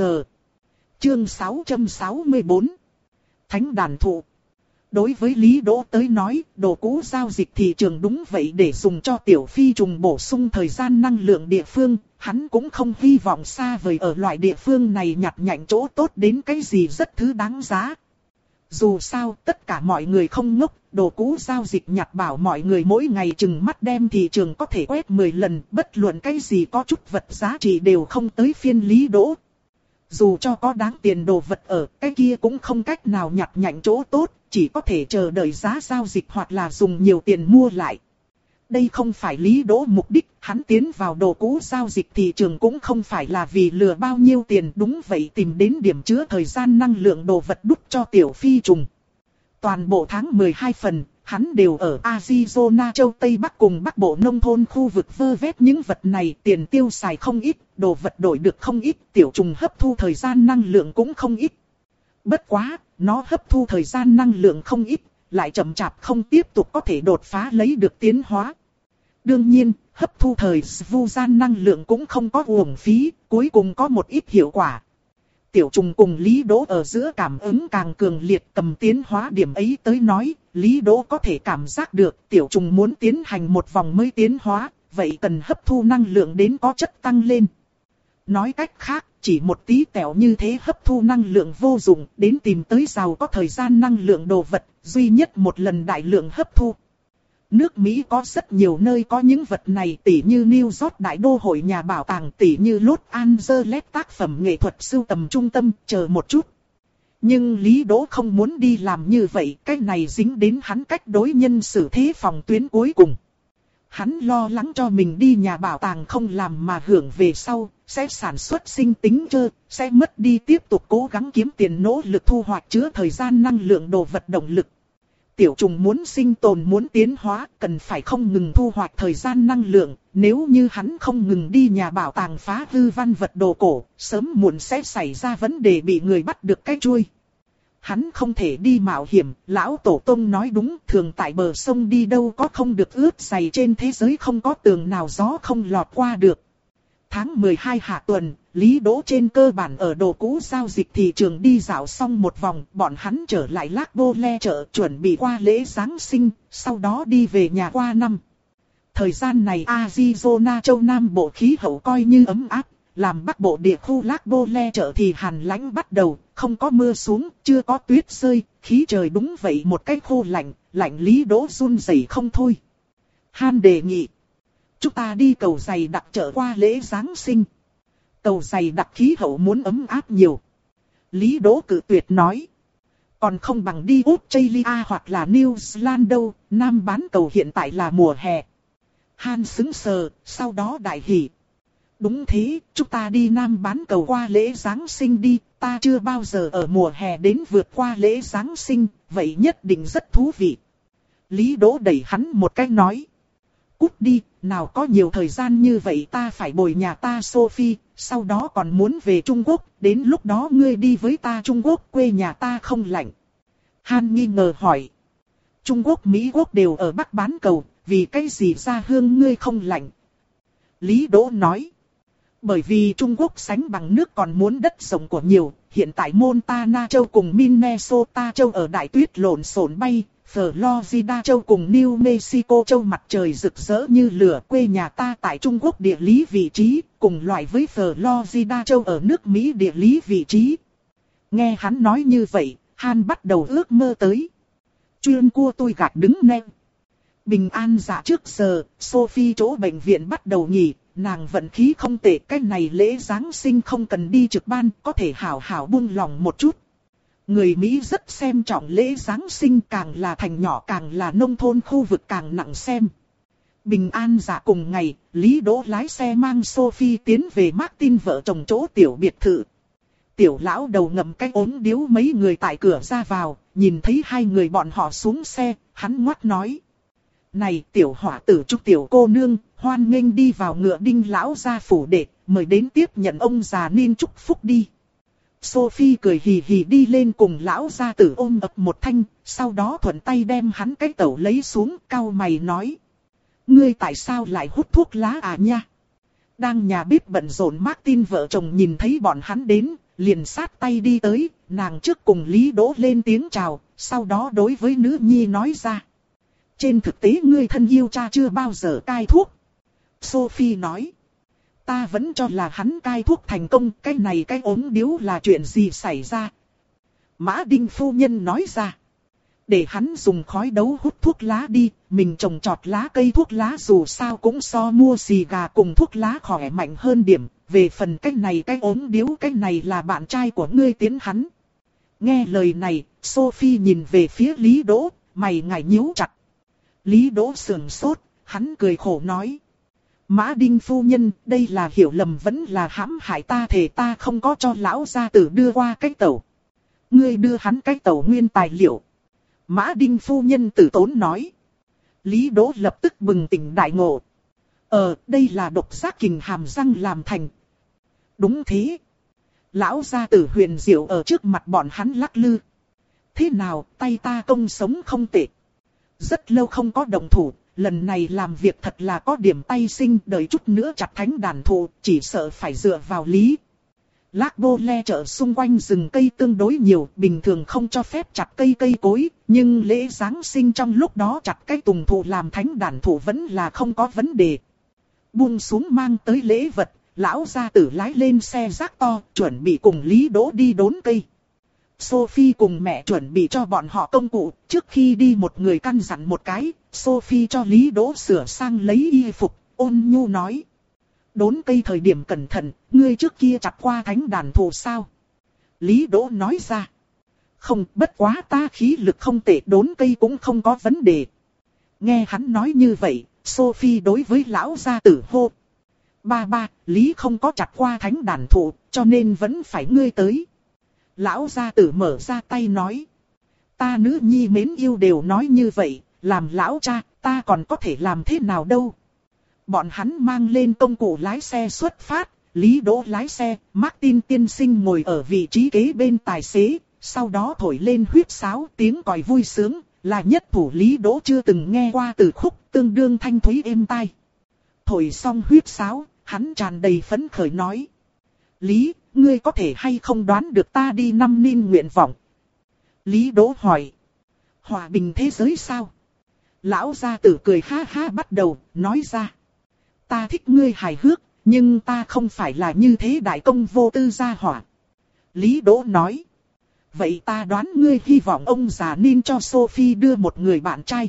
Chương sáu trăm sáu mươi tư. Thánh đàn thụ. Đối với Lý Đỗ tới nói, đồ cũ giao dịch thị trường đúng vậy để dùng cho tiểu phi trùng bổ sung thời gian năng lượng địa phương, hắn cũng không hy vọng xa vời ở loại địa phương này nhặt nhạnh chỗ tốt đến cái gì rất thứ đáng giá. Dù sao, tất cả mọi người không ngốc, đồ cũ giao dịch nhặt bảo mọi người mỗi ngày chừng mắt đem thị trường có thể quét mười lần, bất luận cái gì có chút vật giá trị đều không tới phiên Lý Đỗ. Dù cho có đáng tiền đồ vật ở, cái kia cũng không cách nào nhặt nhạnh chỗ tốt, chỉ có thể chờ đợi giá giao dịch hoặc là dùng nhiều tiền mua lại. Đây không phải Lý Đỗ mục đích, hắn tiến vào đồ cũ giao dịch thị trường cũng không phải là vì lừa bao nhiêu tiền, đúng vậy, tìm đến điểm chứa thời gian năng lượng đồ vật đút cho tiểu phi trùng. Toàn bộ tháng mười hai phần, hắn đều ở Arizona châu Tây Bắc cùng Bắc Bộ nông thôn khu vực vơ vét những vật này, tiền tiêu xài không ít, đồ vật đổi được không ít, tiểu trùng hấp thu thời gian năng lượng cũng không ít. Bất quá, nó hấp thu thời gian năng lượng không ít, lại chậm chạp không tiếp tục có thể đột phá lấy được tiến hóa. Đương nhiên, hấp thu thời vu gian năng lượng cũng không có uổng phí, cuối cùng có một ít hiệu quả. Tiểu trùng cùng Lý Đỗ ở giữa cảm ứng càng cường liệt, cầm tiến hóa điểm ấy tới nói, Lý Đỗ có thể cảm giác được tiểu trùng muốn tiến hành một vòng mới tiến hóa, vậy cần hấp thu năng lượng đến có chất tăng lên. Nói cách khác, chỉ một tí tẹo như thế hấp thu năng lượng vô dụng, đến tìm tới giàu có thời gian năng lượng đồ vật, duy nhất một lần đại lượng hấp thu. Nước Mỹ có rất nhiều nơi có những vật này, tỉ như New York đại đô hội nhà bảo tàng, tỉ như Los Angeles tác phẩm nghệ thuật sưu tầm trung tâm, chờ một chút. Nhưng Lý Đỗ không muốn đi làm như vậy, cái này dính đến hắn cách đối nhân xử thế phòng tuyến cuối cùng. Hắn lo lắng cho mình đi nhà bảo tàng không làm mà hưởng về sau, sẽ sản xuất sinh tính chơ, sẽ mất đi tiếp tục cố gắng kiếm tiền nỗ lực thu hoạch chứa thời gian năng lượng đồ vật động lực. Tiểu trùng muốn sinh tồn muốn tiến hóa, cần phải không ngừng thu hoạch thời gian năng lượng, nếu như hắn không ngừng đi nhà bảo tàng phá hư văn vật đồ cổ, sớm muộn sẽ xảy ra vấn đề bị người bắt được cái chuôi. Hắn không thể đi mạo hiểm, lão tổ tông nói đúng, thường tại bờ sông đi đâu có không được ướt giày, trên thế giới không có tường nào gió không lọt qua được. Tháng mười hai hạ tuần, Lý Đỗ trên cơ bản ở đồ cũ giao dịch thị trường đi dạo xong một vòng, bọn hắn trở lại Lac Bô Le chợ chuẩn bị qua lễ Giáng sinh, sau đó đi về nhà qua năm. Thời gian này Arizona châu Nam Bộ khí hậu coi như ấm áp, làm Bắc Bộ địa khu Lac Bô Le chợ thì hàn lãnh bắt đầu, không có mưa xuống, chưa có tuyết rơi, khí trời đúng vậy một cái khô lạnh, lạnh Lý Đỗ run rẩy không thôi. Han đề nghị, chúng ta đi cầu giày đặc chợ qua lễ Giáng sinh. Cầu giày đặc khí hậu muốn ấm áp nhiều. Lý Đỗ cự tuyệt nói. Còn không bằng đi Australia hoặc là New Zealand đâu, Nam bán cầu hiện tại là mùa hè. Han sững sờ, sau đó đại hỉ. Đúng thế, chúng ta đi Nam bán cầu qua lễ Giáng sinh đi, ta chưa bao giờ ở mùa hè đến vượt qua lễ Giáng sinh, vậy nhất định rất thú vị. Lý Đỗ đẩy hắn một cái nói. Cút đi, nào có nhiều thời gian như vậy, ta phải bồi nhà ta Sophie, sau đó còn muốn về Trung Quốc, đến lúc đó ngươi đi với ta Trung Quốc, quê nhà ta không lạnh. Han nghi ngờ hỏi. Trung Quốc Mỹ Quốc đều ở Bắc bán cầu, vì cái gì ra hương ngươi không lạnh? Lý Đỗ nói. Bởi vì Trung Quốc sánh bằng nước còn muốn đất rộng của nhiều, hiện tại Montana châu cùng Minnesota châu ở đại tuyết lộn xộn bay, Florida châu cùng New Mexico châu mặt trời rực rỡ như lửa, quê nhà ta tại Trung Quốc địa lý vị trí, cùng loại với Florida châu ở nước Mỹ địa lý vị trí. Nghe hắn nói như vậy, Han bắt đầu ước mơ tới. Chuyên cua tôi gạt đứng nem. Bình an dạ trước giờ, Sophie chỗ bệnh viện bắt đầu nghỉ, nàng vận khí không tệ, cái này lễ Giáng sinh không cần đi trực ban, có thể hảo hảo buông lòng một chút. Người Mỹ rất xem trọng lễ Giáng sinh, càng là thành nhỏ càng là nông thôn khu vực càng nặng xem. Bình an dạ cùng ngày, Lý Đỗ lái xe mang Sophie tiến về Martin vợ chồng chỗ tiểu biệt thự. Tiểu lão đầu ngậm cái ốm điếu mấy người tại cửa ra vào, nhìn thấy hai người bọn họ xuống xe, hắn ngoắc nói. Này tiểu hỏa tử chúc tiểu cô nương, hoan nghênh đi vào Ngựa Đinh lão gia phủ để, mời đến tiếp nhận ông già nên chúc phúc đi. Sophie cười hì hì đi lên cùng lão gia tử ôm ập một thanh, sau đó thuận tay đem hắn cái tẩu lấy xuống, cau mày nói. Ngươi tại sao lại hút thuốc lá à nha? Đang nhà bếp bận rộn Martin vợ chồng nhìn thấy bọn hắn đến, liền sát tay đi tới, nàng trước cùng Lý Đỗ lên tiếng chào, sau đó đối với nữ nhi nói ra. Trên thực tế ngươi thân yêu cha chưa bao giờ cai thuốc. Sophie nói. Ta vẫn cho là hắn cai thuốc thành công, cái này cái ốm điếu là chuyện gì xảy ra? Mã Đinh phu nhân nói ra. Để hắn dùng khói đấu hút thuốc lá đi, mình trồng trọt lá cây thuốc lá dù sao cũng so mua xì gà cùng thuốc lá khỏe mạnh hơn điểm. Về phần cái này cái ốm điếu, cái này là bạn trai của ngươi tiến hắn. Nghe lời này, Sophie nhìn về phía Lý Đỗ, mày ngài nhíu chặt. Lý Đỗ sườn sốt, hắn cười khổ nói. Mã Đinh phu nhân, đây là hiểu lầm vẫn là hãm hại ta, thể ta không có cho lão gia tử đưa qua cái tẩu. Ngươi đưa hắn cái tẩu nguyên tài liệu. Mã Đinh phu nhân tử tốn nói. Lý Đỗ lập tức bừng tỉnh đại ngộ. Ờ, đây là độc giác kình hàm răng làm thành. Đúng thế. Lão gia tử huyền diệu ở trước mặt bọn hắn lắc lư. Thế nào, tay ta công sống không tệ. Rất lâu không có động thủ, lần này làm việc thật là có điểm tay sinh, đợi chút nữa chặt thánh đàn thụ, chỉ sợ phải dựa vào lý. Lác Bô Le chợ xung quanh rừng cây tương đối nhiều, bình thường không cho phép chặt cây cây cối, nhưng lễ Giáng sinh trong lúc đó chặt cây tùng thụ làm thánh đàn thụ vẫn là không có vấn đề. Buông xuống mang tới lễ vật, lão gia tử lái lên xe rác to, chuẩn bị cùng Lý Đỗ đi đốn cây. Sophie cùng mẹ chuẩn bị cho bọn họ công cụ, trước khi đi một người căn dặn một cái, Sophie cho Lý Đỗ sửa sang lấy y phục, ôn nhu nói. Đốn cây thời điểm cẩn thận, ngươi trước kia chặt qua thánh đàn thụ sao? Lý Đỗ nói ra. Không, bất quá ta khí lực không tệ, đốn cây cũng không có vấn đề. Nghe hắn nói như vậy, Sophie đối với lão gia tử hô. Ba ba, Lý không có chặt qua thánh đàn thụ, cho nên vẫn phải ngươi tới. Lão gia tử mở ra tay nói. Ta nữ nhi mến yêu đều nói như vậy, làm lão cha, ta còn có thể làm thế nào đâu. Bọn hắn mang lên công cụ lái xe xuất phát, Lý Đỗ lái xe, Martin tiên sinh ngồi ở vị trí kế bên tài xế, sau đó thổi lên huýt sáo, tiếng còi vui sướng, là nhất thủ Lý Đỗ chưa từng nghe qua từ khúc, tương đương thanh thúy êm tai. Thổi xong huýt sáo, hắn tràn đầy phấn khởi nói. Lý, ngươi có thể hay không đoán được ta đi năm ninh nguyện vọng? Lý Đỗ hỏi. Hòa bình thế giới sao? Lão gia tử cười ha ha bắt đầu, nói ra. Ta thích ngươi hài hước, nhưng ta không phải là như thế đại công vô tư gia hỏa. Lý Đỗ nói. Vậy ta đoán ngươi hy vọng ông già nên cho Sophie đưa một người bạn trai.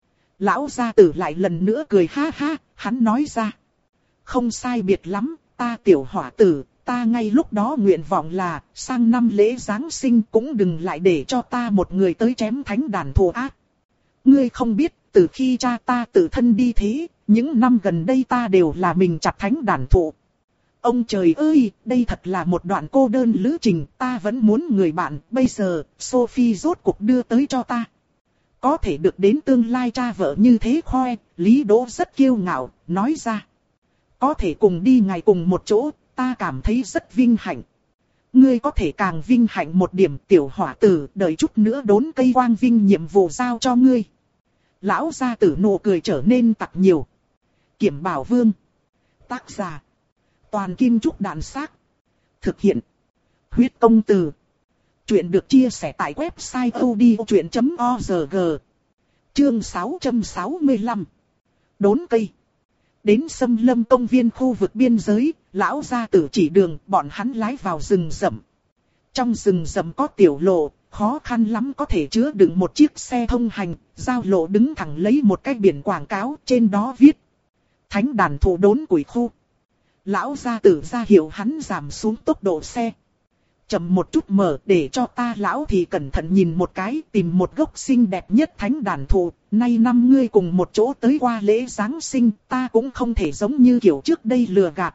Lão gia tử lại lần nữa cười ha ha, hắn nói ra. Không sai biệt lắm, ta tiểu hỏa tử, ta ngay lúc đó nguyện vọng là, sang năm lễ Giáng sinh cũng đừng lại để cho ta một người tới chém thánh đàn thù ác. Ngươi không biết, từ khi cha ta tự thân đi thế, những năm gần đây ta đều là mình chặt thánh đàn thụ. Ông trời ơi, đây thật là một đoạn cô đơn lữ trình, ta vẫn muốn người bạn, bây giờ, Sophie rốt cuộc đưa tới cho ta. Có thể được đến tương lai cha vợ như thế khoe, Lý Đỗ rất kiêu ngạo, nói ra. Có thể cùng đi ngày cùng một chỗ, ta cảm thấy rất vinh hạnh. Ngươi có thể càng vinh hạnh một điểm, tiểu hỏa tử, đợi chút nữa đốn cây quang vinh nhiệm vụ giao cho ngươi. Lão gia tử nụ cười trở nên tặc nhiều. Kiểm Bảo Vương. Tác giả. Toàn Kim Trúc Đạn Xác. Thực hiện. Huyết Công Từ. Chuyện được chia sẻ tại website odchuyện chấm org. Chương sáu trăm sáu mươi lăm. Đốn cây. Đến Sâm Lâm công viên khu vực biên giới, lão gia tử chỉ đường, bọn hắn lái vào rừng rậm. Trong rừng rậm có tiểu lộ, khó khăn lắm có thể chứa đựng một chiếc xe thông hành, giao lộ đứng thẳng lấy một cái biển quảng cáo, trên đó viết. Thánh đàn thụ đốn củi khu. Lão gia tử ra hiệu hắn giảm xuống tốc độ xe. Chậm một chút mở để cho ta lão thì cẩn thận nhìn một cái, tìm một gốc xinh đẹp nhất thánh đàn thụ. Nay năm ngươi cùng một chỗ tới qua lễ Giáng sinh, ta cũng không thể giống như kiểu trước đây lừa gạt.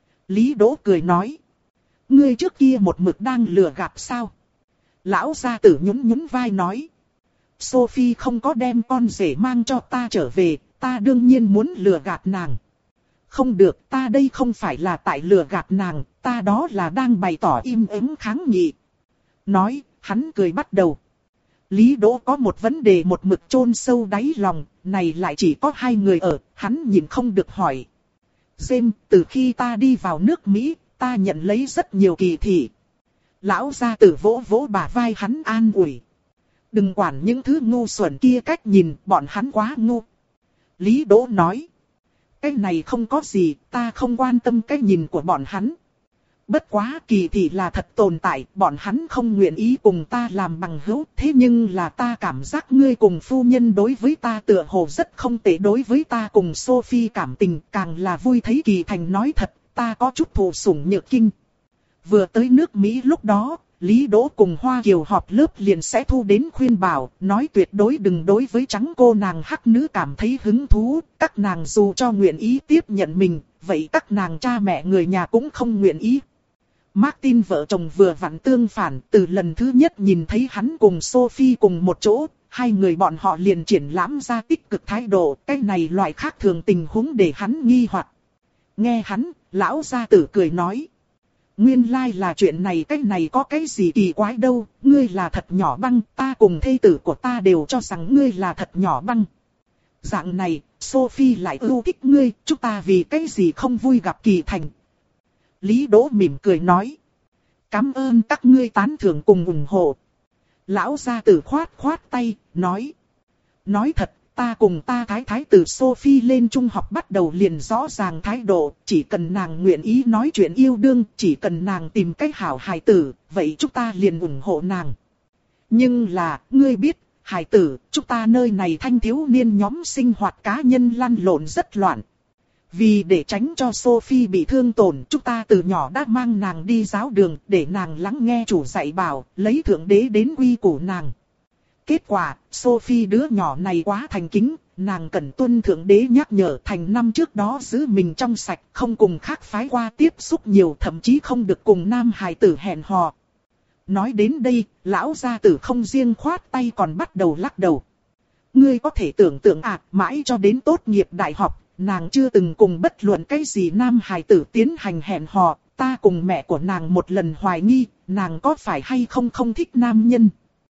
Lý Đỗ cười nói. Ngươi trước kia một mực đang lừa gạt sao? Lão gia tử nhún nhún vai nói. Sophie không có đem con rể mang cho ta trở về, ta đương nhiên muốn lừa gạt nàng. Không được, ta đây không phải là tại lừa gạt nàng, ta đó là đang bày tỏ im ắng kháng nghị. Nói, hắn cười bắt đầu. Lý Đỗ có một vấn đề một mực chôn sâu đáy lòng, này lại chỉ có hai người ở, hắn nhìn không được hỏi. James, từ khi ta đi vào nước Mỹ, ta nhận lấy rất nhiều kỳ thị. Lão gia tử vỗ vỗ bả vai hắn an ủi. Đừng quản những thứ ngu xuẩn kia cách nhìn, bọn hắn quá ngu. Lý Đỗ nói. Cái này không có gì, ta không quan tâm cái nhìn của bọn hắn. Bất quá kỳ thị là thật tồn tại, bọn hắn không nguyện ý cùng ta làm bằng hữu. Thế nhưng là ta cảm giác ngươi cùng phu nhân đối với ta tựa hồ rất không tệ, đối với ta cùng Sophie cảm tình càng là vui. Thấy Kỳ Thành nói thật, ta có chút thụ sủng nhược kinh. Vừa tới nước Mỹ lúc đó, Lý Đỗ cùng Hoa Kiều họp lớp liền sẽ thu đến khuyên bảo, nói tuyệt đối đừng đối với trắng cô nàng hắc nữ cảm thấy hứng thú. Các nàng dù cho nguyện ý tiếp nhận mình, vậy các nàng cha mẹ người nhà cũng không nguyện ý. Martin vợ chồng vừa vặn tương phản, từ lần thứ nhất nhìn thấy hắn cùng Sophie cùng một chỗ, hai người bọn họ liền triển lãm ra tích cực thái độ, cái này loại khác thường tình huống để hắn nghi hoặc. Nghe hắn, lão gia tử cười nói. Nguyên lai là chuyện này, cái này có cái gì kỳ quái đâu, ngươi là thật nhỏ băng, ta cùng thê tử của ta đều cho rằng ngươi là thật nhỏ băng. Dạng này, Sophie lại ưu thích ngươi, chúng ta vì cái gì không vui gặp Kỳ Thành. Lý Đỗ mỉm cười nói. Cảm ơn các ngươi tán thưởng cùng ủng hộ. Lão gia tử khoát khoát tay, nói. Nói thật, ta cùng ta thái thái từ Sophie lên trung học bắt đầu liền rõ ràng thái độ. Chỉ cần nàng nguyện ý nói chuyện yêu đương, chỉ cần nàng tìm cách hảo hài tử, vậy chúng ta liền ủng hộ nàng. Nhưng là, ngươi biết, hài tử, chúng ta nơi này thanh thiếu niên nhóm sinh hoạt cá nhân lăn lộn rất loạn. Vì để tránh cho Sophie bị thương tổn, chúng ta từ nhỏ đã mang nàng đi giáo đường để nàng lắng nghe chủ dạy bảo, lấy thượng đế đến quy củ nàng. Kết quả, Sophie đứa nhỏ này quá thành kính, nàng cần tuân thượng đế nhắc nhở, thành năm trước đó giữ mình trong sạch, không cùng khác phái qua tiếp xúc nhiều, thậm chí không được cùng nam hài tử hẹn hò. Nói đến đây, lão gia tử không riêng khoát tay còn bắt đầu lắc đầu. Ngươi có thể tưởng tượng à, mãi cho đến tốt nghiệp đại học, nàng chưa từng cùng bất luận cái gì nam hài tử tiến hành hẹn hò. Ta cùng mẹ của nàng một lần hoài nghi, nàng có phải hay không không thích nam nhân.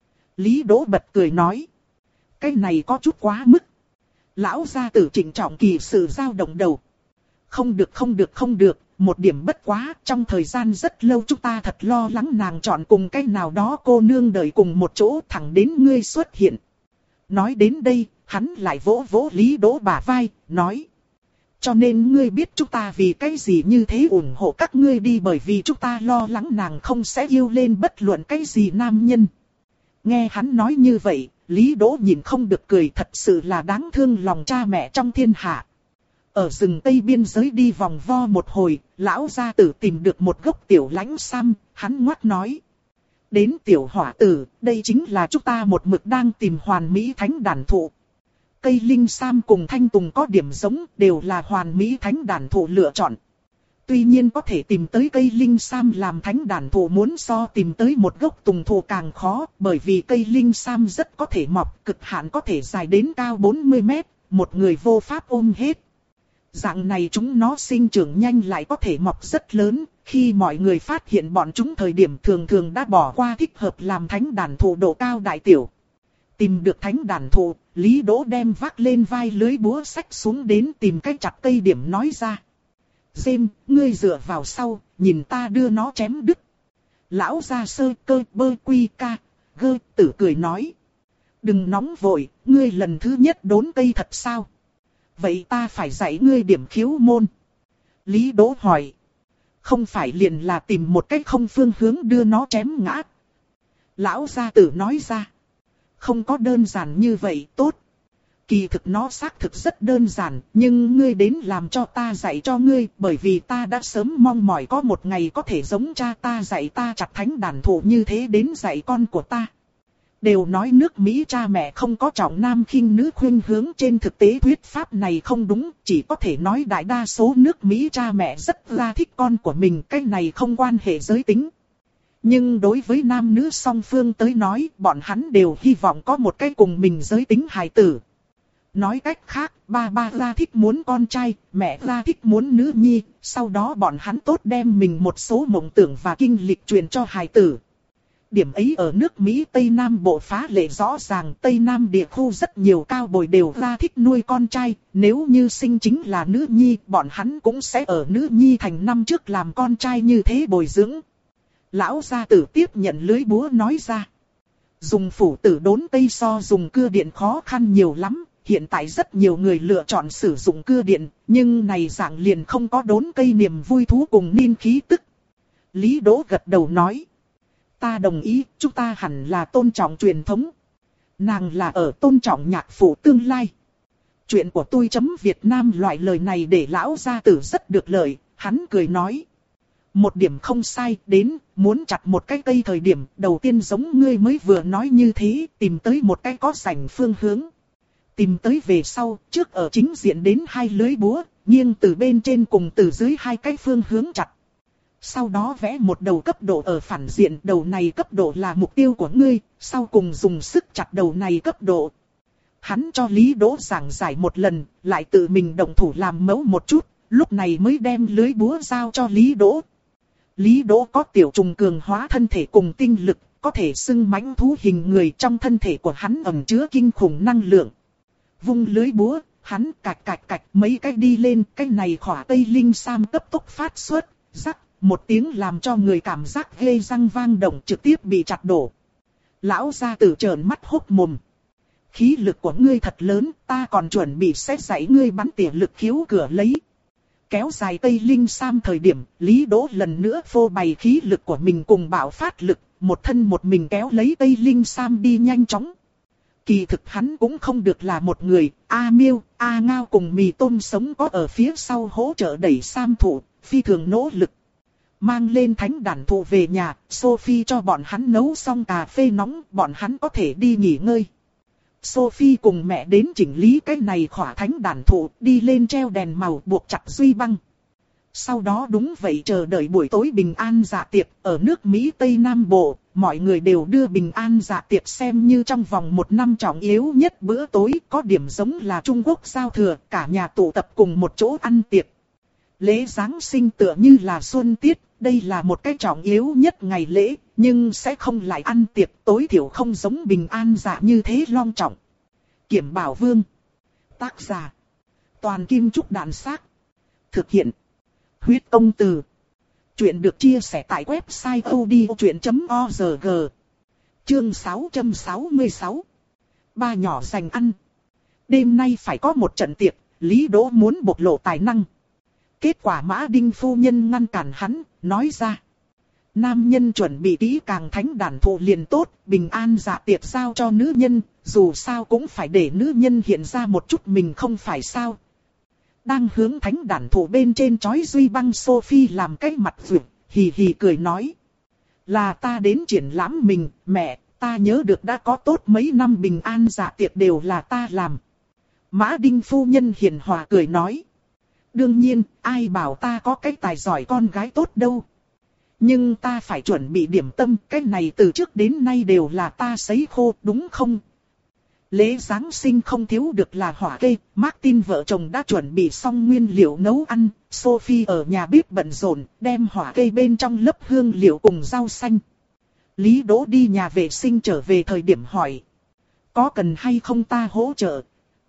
Lý Đỗ bật cười nói. Cái này có chút quá mức. Lão gia tử trịnh trọng kỳ sự dao động đầu. Không được không được không được, một điểm bất quá, trong thời gian rất lâu chúng ta thật lo lắng nàng chọn cùng cái nào đó cô nương đợi cùng một chỗ, thẳng đến ngươi xuất hiện. Nói đến đây, hắn lại vỗ vỗ Lý Đỗ bả vai, nói. Cho nên ngươi biết chúng ta vì cái gì như thế ủng hộ các ngươi đi, bởi vì chúng ta lo lắng nàng không sẽ yêu lên bất luận cái gì nam nhân. Nghe hắn nói như vậy, Lý Đỗ nhìn không được cười, thật sự là đáng thương lòng cha mẹ trong thiên hạ. Ở rừng Tây biên giới đi vòng vo một hồi, lão gia tử tìm được một gốc tiểu lãnh sam, hắn ngoắc nói. Đến tiểu hỏa tử, đây chính là chúng ta một mực đang tìm hoàn mỹ thánh đàn thụ. Cây linh sam cùng thanh tùng có điểm giống, đều là hoàn mỹ thánh đàn thụ lựa chọn. Tuy nhiên có thể tìm tới cây linh sam làm thánh đàn thụ muốn so tìm tới một gốc tùng thụ càng khó, bởi vì cây linh sam rất có thể mọc, cực hạn có thể dài đến cao bốn mươi mét, một người vô pháp ôm hết. Dạng này chúng nó sinh trưởng nhanh lại có thể mọc rất lớn, khi mọi người phát hiện bọn chúng thời điểm thường thường đã bỏ qua thích hợp làm thánh đàn thụ độ cao đại tiểu. Tìm được thánh đàn thụ, Lý Đỗ đem vác lên vai lưới búa xách xuống đến tìm cách chặt cây điểm nói ra. Dêm, ngươi dựa vào sau, nhìn ta đưa nó chém đứt. Lão gia sơ cơ bơ quy ca, gơ tử cười nói. Đừng nóng vội, ngươi lần thứ nhất đốn cây thật sao? Vậy ta phải dạy ngươi điểm khiếu môn. Lý Đỗ hỏi. Không phải liền là tìm một cách không phương hướng đưa nó chém ngã. Lão gia tử nói ra. Không có đơn giản như vậy, tốt. Kỳ thực nó xác thực rất đơn giản, nhưng ngươi đến làm cho ta dạy cho ngươi, bởi vì ta đã sớm mong mỏi có một ngày có thể giống cha ta dạy ta chặt thánh đàn thụ như thế đến dạy con của ta. Đều nói nước Mỹ cha mẹ không có trọng nam khinh nữ khuynh hướng, trên thực tế thuyết pháp này không đúng, chỉ có thể nói đại đa số nước Mỹ cha mẹ rất là thích con của mình, cái này không quan hệ giới tính. Nhưng đối với nam nữ song phương tới nói, bọn hắn đều hy vọng có một cái cùng mình giới tính hài tử. Nói cách khác, ba ba ra thích muốn con trai, mẹ ra thích muốn nữ nhi, sau đó bọn hắn tốt đem mình một số mộng tưởng và kinh lịch truyền cho hài tử. Điểm ấy ở nước Mỹ Tây Nam Bộ phá lệ rõ ràng, Tây Nam địa khu rất nhiều cao bồi đều ra thích nuôi con trai, nếu như sinh chính là nữ nhi, bọn hắn cũng sẽ ở nữ nhi thành năm trước làm con trai như thế bồi dưỡng. Lão gia tử tiếp nhận lưới búa nói ra. Dùng phủ tử đốn cây so dùng cưa điện khó khăn nhiều lắm, hiện tại rất nhiều người lựa chọn sử dụng cưa điện, nhưng này dạng liền không có đốn cây niềm vui thú cùng niên khí tức. Lý Đỗ gật đầu nói. Ta đồng ý, chúng ta hẳn là tôn trọng truyền thống. Nàng là ở tôn trọng nhạc phụ tương lai. Chuyện của tôi chấm Việt Nam loại lời này để lão gia tử rất được lợi, hắn cười nói. Một điểm không sai, đến, muốn chặt một cái cây thời điểm, đầu tiên giống ngươi mới vừa nói như thế, tìm tới một cái có sảnh phương hướng. Tìm tới về sau, trước ở chính diện đến hai lưới búa, nghiêng từ bên trên cùng từ dưới hai cái phương hướng chặt. Sau đó vẽ một đầu cấp độ ở phản diện, đầu này cấp độ là mục tiêu của ngươi, sau cùng dùng sức chặt đầu này cấp độ. Hắn cho Lý Đỗ giảng giải một lần, lại tự mình động thủ làm mẫu một chút, lúc này mới đem lưới búa giao cho Lý Đỗ. Lý Đỗ có tiểu trùng cường hóa thân thể cùng tinh lực, có thể xưng mãnh thú hình người, trong thân thể của hắn ẩn chứa kinh khủng năng lượng. Vung lưới búa, hắn cạch cạch cạch mấy cái đi lên, cái này khỏa tây linh sam cấp tốc phát xuất, rắc, một tiếng làm cho người cảm giác ghê răng vang động, trực tiếp bị chặt đổ. Lão gia tử trợn mắt hốt mồm. Khí lực của ngươi thật lớn, ta còn chuẩn bị xét dạy ngươi bắn tỉa lực khiếu cửa lấy. Kéo dài tây linh sam thời điểm, Lý Đỗ lần nữa phô bày khí lực của mình cùng bạo phát lực, một thân một mình kéo lấy tây linh sam đi nhanh chóng. Kỳ thực hắn cũng không được là một người, A Miêu, A Ngao cùng Mì Tôm sống có ở phía sau hỗ trợ đẩy sam thủ, phi thường nỗ lực. Mang lên thánh đàn thụ về nhà, Sophie cho bọn hắn nấu xong cà phê nóng, bọn hắn có thể đi nghỉ ngơi. Sophie cùng mẹ đến chỉnh lý cái này khỏa thánh đàn thụ, đi lên treo đèn màu buộc chặt duy băng. Sau đó đúng vậy chờ đợi buổi tối bình an dạ tiệc, ở nước Mỹ Tây Nam Bộ, mọi người đều đưa bình an dạ tiệc xem như trong vòng một năm trọng yếu nhất bữa tối, có điểm giống là Trung Quốc giao thừa, cả nhà tụ tập cùng một chỗ ăn tiệc. Lễ Giáng sinh tựa như là xuân tiết, đây là một cái trọng yếu nhất ngày lễ, nhưng sẽ không lại ăn tiệc, tối thiểu không giống bình an dạ như thế long trọng. Kiểm Bảo Vương. Tác giả. Toàn Kim Trúc Đàn Xác. Thực hiện. Huyết Công Từ. Chuyện được chia sẻ tại website odchuyện chấm org. Chương sáu trăm sáu mươi sáu. Ba nhỏ dành ăn. Đêm nay phải có một trận tiệc, Lý Đỗ muốn bộc lộ tài năng. Kết quả Mã Đinh phu nhân ngăn cản hắn, nói ra. Nam nhân chuẩn bị kỹ càng thánh đàn thụ liền tốt, bình an dạ tiệc giao cho nữ nhân, dù sao cũng phải để nữ nhân hiện ra một chút mình không phải sao. Đang hướng thánh đàn thụ bên trên chói duy băng Sophie làm cái mặt vượt, hì hì cười nói. Là ta đến triển lãm mình, mẹ, ta nhớ được đã có tốt mấy năm bình an dạ tiệc đều là ta làm. Mã Đinh phu nhân hiền hòa cười nói. Đương nhiên, ai bảo ta có cái tài giỏi con gái tốt đâu. Nhưng ta phải chuẩn bị điểm tâm, cái này từ trước đến nay đều là ta sấy khô, đúng không? Lễ Giáng sinh không thiếu được là hỏa kê, Martin vợ chồng đã chuẩn bị xong nguyên liệu nấu ăn, Sophie ở nhà bếp bận rộn, đem hỏa kê bên trong lớp hương liệu cùng rau xanh. Lý Đỗ đi nhà vệ sinh trở về thời điểm hỏi. Có cần hay không ta hỗ trợ?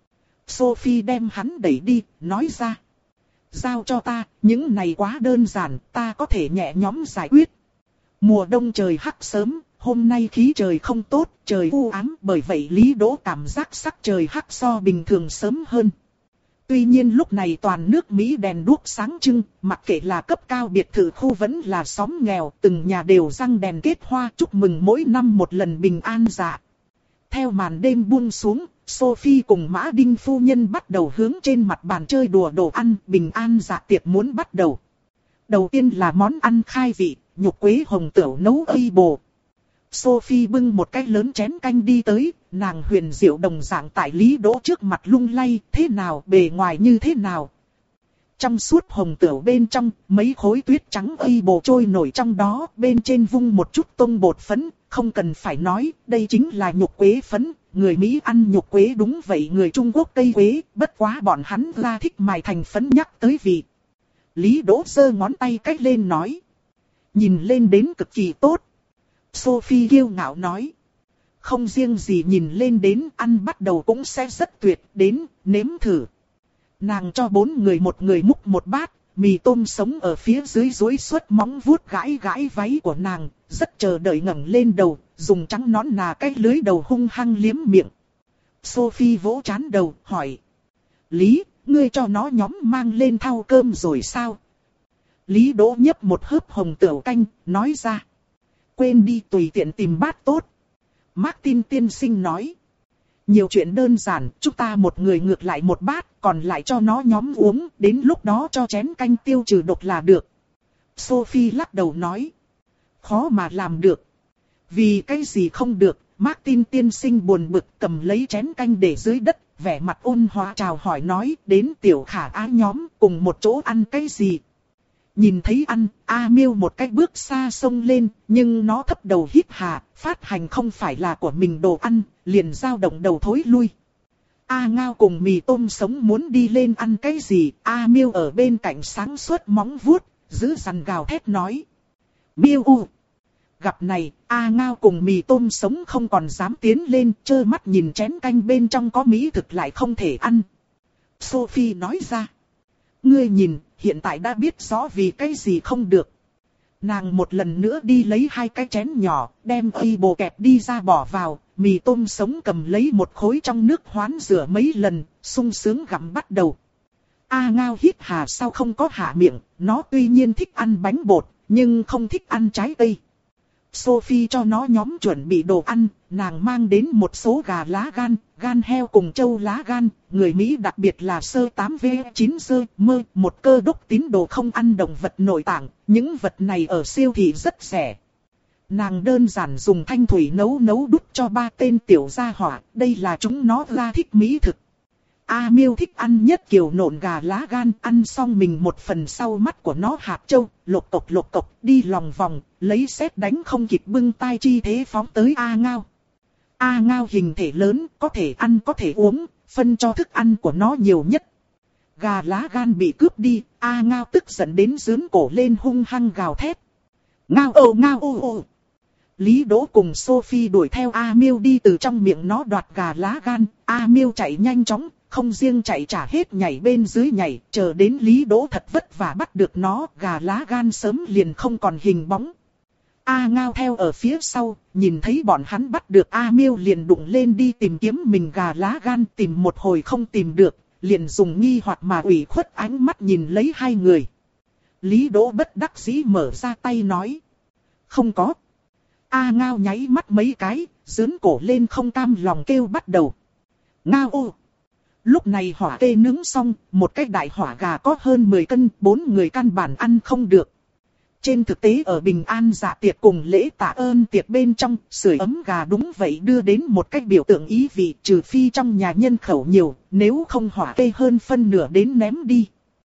Sophie đem hắn đẩy đi, nói ra. Giao cho ta, những này quá đơn giản, ta có thể nhẹ nhõm giải quyết. Mùa đông trời hắc sớm, hôm nay khí trời không tốt, trời u ám, bởi vậy Lý Đỗ cảm giác sắc trời hắc so bình thường sớm hơn. Tuy nhiên lúc này toàn nước Mỹ đèn đuốc sáng trưng, mặc kệ là cấp cao biệt thự khu vẫn là xóm nghèo, từng nhà đều răng đèn kết hoa chúc mừng mỗi năm một lần bình an dạ. Theo màn đêm buông xuống, Sophie cùng Mã Đinh phu nhân bắt đầu hướng trên mặt bàn chơi đùa đồ ăn, bình an dạ tiệc muốn bắt đầu. Đầu tiên là món ăn khai vị, nhục quế hồng tửu nấu ây bồ. Sophie bưng một cái lớn chén canh đi tới, nàng huyền diệu đồng dạng tại Lý Đỗ trước mặt lung lay, thế nào, bề ngoài như thế nào. Trong suốt hồng tửu bên trong, mấy khối tuyết trắng ây bồ trôi nổi trong đó, bên trên vung một chút tông bột phấn, không cần phải nói, đây chính là nhục quế phấn. Người Mỹ ăn nhục quế đúng vậy, người Trung Quốc cây quế, bất quá bọn hắn ra thích mài thành phấn nhắc tới vị. Lý Đỗ giơ ngón tay cách lên nói. Nhìn lên đến cực kỳ tốt. Sophie kiêu ngạo nói. Không riêng gì nhìn lên đến, ăn bắt đầu cũng sẽ rất tuyệt, đến, nếm thử. Nàng cho bốn người một người múc một bát, Mì Tôm sống ở phía dưới duỗi xuất móng vuốt gãi gãi váy của nàng, rất chờ đợi ngẩng lên đầu, dùng trắng nón nà cái lưới đầu hung hăng liếm miệng. Sophie vỗ trán đầu, hỏi. Lý, ngươi cho nó nhóm mang lên thau cơm rồi sao? Lý Đỗ nhấp một hớp hồng tửu canh, nói ra. Quên đi, tùy tiện tìm bát tốt. Martin tiên sinh nói. Nhiều chuyện đơn giản, chúng ta một người ngược lại một bát, còn lại cho nó nhóm uống, đến lúc đó cho chén canh tiêu trừ độc là được. Sophie lắc đầu nói. Khó mà làm được. Vì cái gì không được, Martin tiên sinh buồn bực cầm lấy chén canh để dưới đất, vẻ mặt ôn hòa chào hỏi nói, đến tiểu khả ái nhóm cùng một chỗ ăn cái gì. Nhìn thấy ăn, A Miêu một cái bước xa xông lên, nhưng nó thấp đầu hít hà, phát hành không phải là của mình đồ ăn, liền dao động đầu thối lui. A Ngao cùng mì tôm sống muốn đi lên ăn cái gì, A Miêu ở bên cạnh sáng suốt móng vuốt, giữ dằn gào thét nói. Miêu u! Gặp này, A Ngao cùng mì tôm sống không còn dám tiến lên, trơ mắt nhìn chén canh bên trong có mỹ thực lại không thể ăn. Sophie nói ra. Ngươi nhìn, hiện tại đã biết rõ vì cái gì không được. Nàng một lần nữa đi lấy hai cái chén nhỏ, đem y bồ kẹp đi ra bỏ vào, mì tôm sống cầm lấy một khối trong nước hoán rửa mấy lần, sung sướng gặm bắt đầu. A Ngao hít hà sao không có hạ miệng, nó tuy nhiên thích ăn bánh bột, nhưng không thích ăn trái cây. Sophie cho nó nhóm chuẩn bị đồ ăn, nàng mang đến một số gà lá gan, gan heo cùng trâu lá gan, người Mỹ đặc biệt là sơ tám V chín sơ mơ, một cơ đốc tín đồ không ăn động vật nội tạng, những vật này ở siêu thị rất rẻ. Nàng đơn giản dùng thanh thủy nấu nấu đút cho ba tên tiểu gia hỏa, đây là chúng nó ra thích mỹ thực. A Miêu thích ăn nhất kiểu nộn gà lá gan, ăn xong mình một phần sau mắt của nó hạt châu, lột cộc lột cộc, đi lòng vòng, lấy sét đánh không kịp bưng tay chi thế phóng tới A Ngao. A Ngao hình thể lớn, có thể ăn có thể uống, phân cho thức ăn của nó nhiều nhất. Gà lá gan bị cướp đi, A Ngao tức giận đến giương cổ lên hung hăng gào thét. Ngao ô ngao ô ô. Lý Đỗ cùng Sophie đuổi theo A Miêu đi từ trong miệng nó đoạt gà lá gan, A Miêu chạy nhanh chóng. Không riêng chạy trả hết nhảy bên dưới nhảy, chờ đến Lý Đỗ thật vất vả bắt được nó, gà lá gan sớm liền không còn hình bóng. A Ngao theo ở phía sau, nhìn thấy bọn hắn bắt được A Miêu liền đụng lên đi tìm kiếm mình gà lá gan, tìm một hồi không tìm được, liền dùng nghi hoặc mà ủy khuất ánh mắt nhìn lấy hai người. Lý Đỗ bất đắc dĩ mở ra tay nói. Không có. A Ngao nháy mắt mấy cái, giớn cổ lên không cam lòng kêu bắt đầu. Ngao ô! Lúc này hỏa kê nướng xong, một cái đại hỏa gà có hơn mười cân, bốn người căn bản ăn không được. Trên thực tế ở Bình An dạ tiệc cùng lễ tạ ơn tiệc bên trong, sưởi ấm gà đúng vậy đưa đến một cái biểu tượng ý vị, trừ phi trong nhà nhân khẩu nhiều, nếu không hỏa kê hơn phân nửa đến ném đi.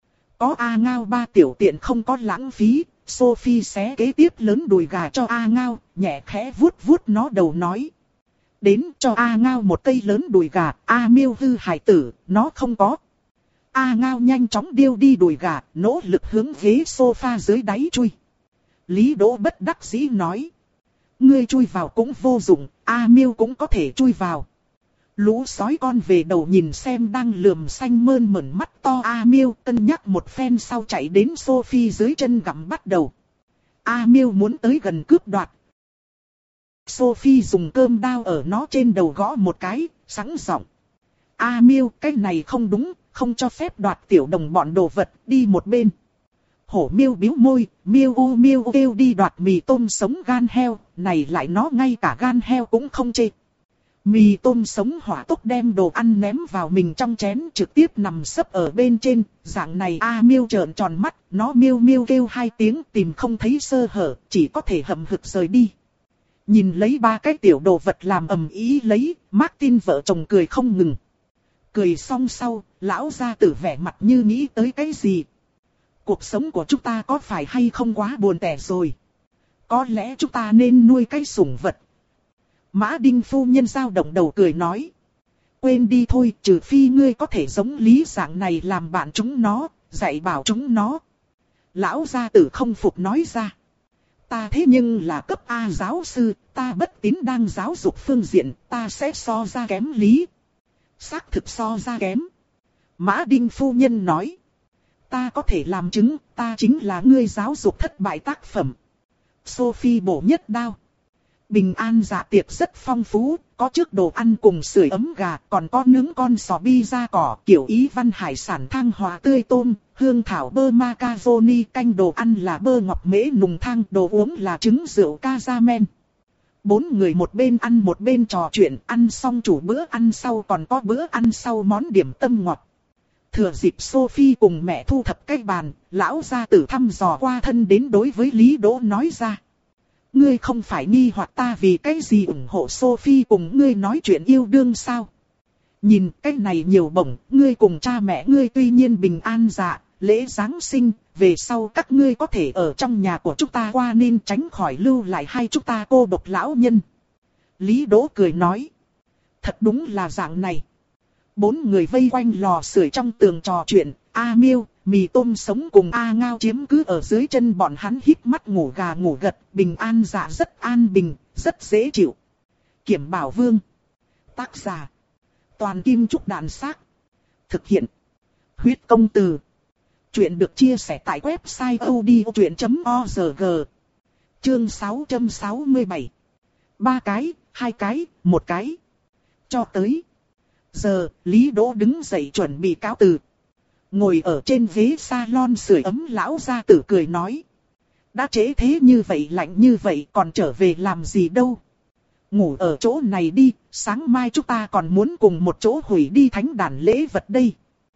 Có A Ngao ba tiểu tiện không có lãng phí, Sophie xé kế tiếp lớn đùi gà cho A Ngao, nhẹ khẽ vuốt vuốt nó đầu nói. Đến cho A Ngao một cây lớn đùi gà, A Miêu hư hải tử, nó không có. A Ngao nhanh chóng điêu đi đùi gà, nỗ lực hướng ghế sofa dưới đáy chui. Lý Đỗ bất đắc dĩ nói. Ngươi chui vào cũng vô dụng, A Miêu cũng có thể chui vào. Lũ sói con về đầu nhìn xem đang lườm xanh mơn mởn mắt to A Miêu, cân nhắc một phen sau chạy đến Sophie dưới chân gặm bắt đầu. A Miêu muốn tới gần cướp đoạt. Sophie dùng cơm đao ở nó trên đầu gõ một cái, sẵn giọng. A Miêu, cái này không đúng, không cho phép đoạt tiểu đồng bọn đồ vật, đi một bên. Hổ Miêu bĩu môi, Miêu u Miêu kêu đi đoạt mì tôm sống gan heo, này lại nó ngay cả gan heo cũng không chê. Mì tôm sống hỏa tốc đem đồ ăn ném vào mình trong chén trực tiếp nằm sấp ở bên trên, dạng này A Miêu trợn tròn mắt, nó miêu miêu kêu hai tiếng tìm không thấy sơ hở, chỉ có thể hậm hực rời đi. Nhìn lấy ba cái tiểu đồ vật làm ầm ĩ lấy, Martin vợ chồng cười không ngừng. Cười xong sau, lão gia tử vẻ mặt như nghĩ tới cái gì. Cuộc sống của chúng ta có phải hay không quá buồn tẻ rồi? Có lẽ chúng ta nên nuôi cái sủng vật. Mã Đinh phu nhân dao động đầu cười nói. Quên đi thôi, trừ phi ngươi có thể giống Lý dạng này làm bạn chúng nó, dạy bảo chúng nó. Lão gia tử không phục nói ra. Ta thế nhưng là cấp A giáo sư, ta bất tín đang giáo dục phương diện, ta sẽ so ra kém Lý. Xác thực so ra kém. Mã Đinh phu nhân nói. Ta có thể làm chứng, ta chính là ngươi giáo dục thất bại tác phẩm. Sophie bổ nhất đao. Bình an dạ tiệc rất phong phú, có trước đồ ăn cùng sưởi ấm gà, còn có nướng con sò bi da cỏ, kiểu Ý văn hải sản thang hòa tươi tôm, hương thảo bơ macaroni, canh đồ ăn là bơ ngọc mễ nùng thang, đồ uống là trứng rượu cazamen. Bốn người một bên ăn một bên trò chuyện, ăn xong chủ bữa ăn sau còn có bữa ăn sau món điểm tâm ngọt. Thừa dịp Sophie cùng mẹ thu thập cái bàn, lão gia tử thăm dò qua thân đến đối với Lý Đỗ nói ra. Ngươi không phải nghi hoặc ta vì cái gì ủng hộ Sophie cùng ngươi nói chuyện yêu đương sao? Nhìn cái này nhiều bổng, ngươi cùng cha mẹ ngươi tuy nhiên bình an dạ, lễ Giáng sinh, về sau các ngươi có thể ở trong nhà của chúng ta qua nên tránh khỏi lưu lại hai chúng ta cô độc lão nhân. Lý Đỗ cười nói. Thật đúng là dạng này. Bốn người vây quanh lò sưởi trong tường trò chuyện, A Miêu, mì tôm sống cùng A Ngao chiếm cứ ở dưới chân bọn hắn híp mắt ngủ gà ngủ gật, bình an dạ rất an bình, rất dễ chịu. Kiểm Bảo Vương. Tác giả. Toàn Kim Trúc Đàn Xác. Thực hiện. Huyết Công Từ. Chuyện được chia sẻ tại website odchuyện chấm org. Chương sáu trăm sáu mươi bảy. Ba cái, hai cái, một cái. Cho tới. Giờ, Lý Đỗ đứng dậy chuẩn bị cáo từ. Ngồi ở trên ghế salon sưởi ấm lão gia tử cười nói. Đã trễ thế như vậy lạnh như vậy còn trở về làm gì đâu. Ngủ ở chỗ này đi, sáng mai chúng ta còn muốn cùng một chỗ hủy đi thánh đàn lễ vật đây.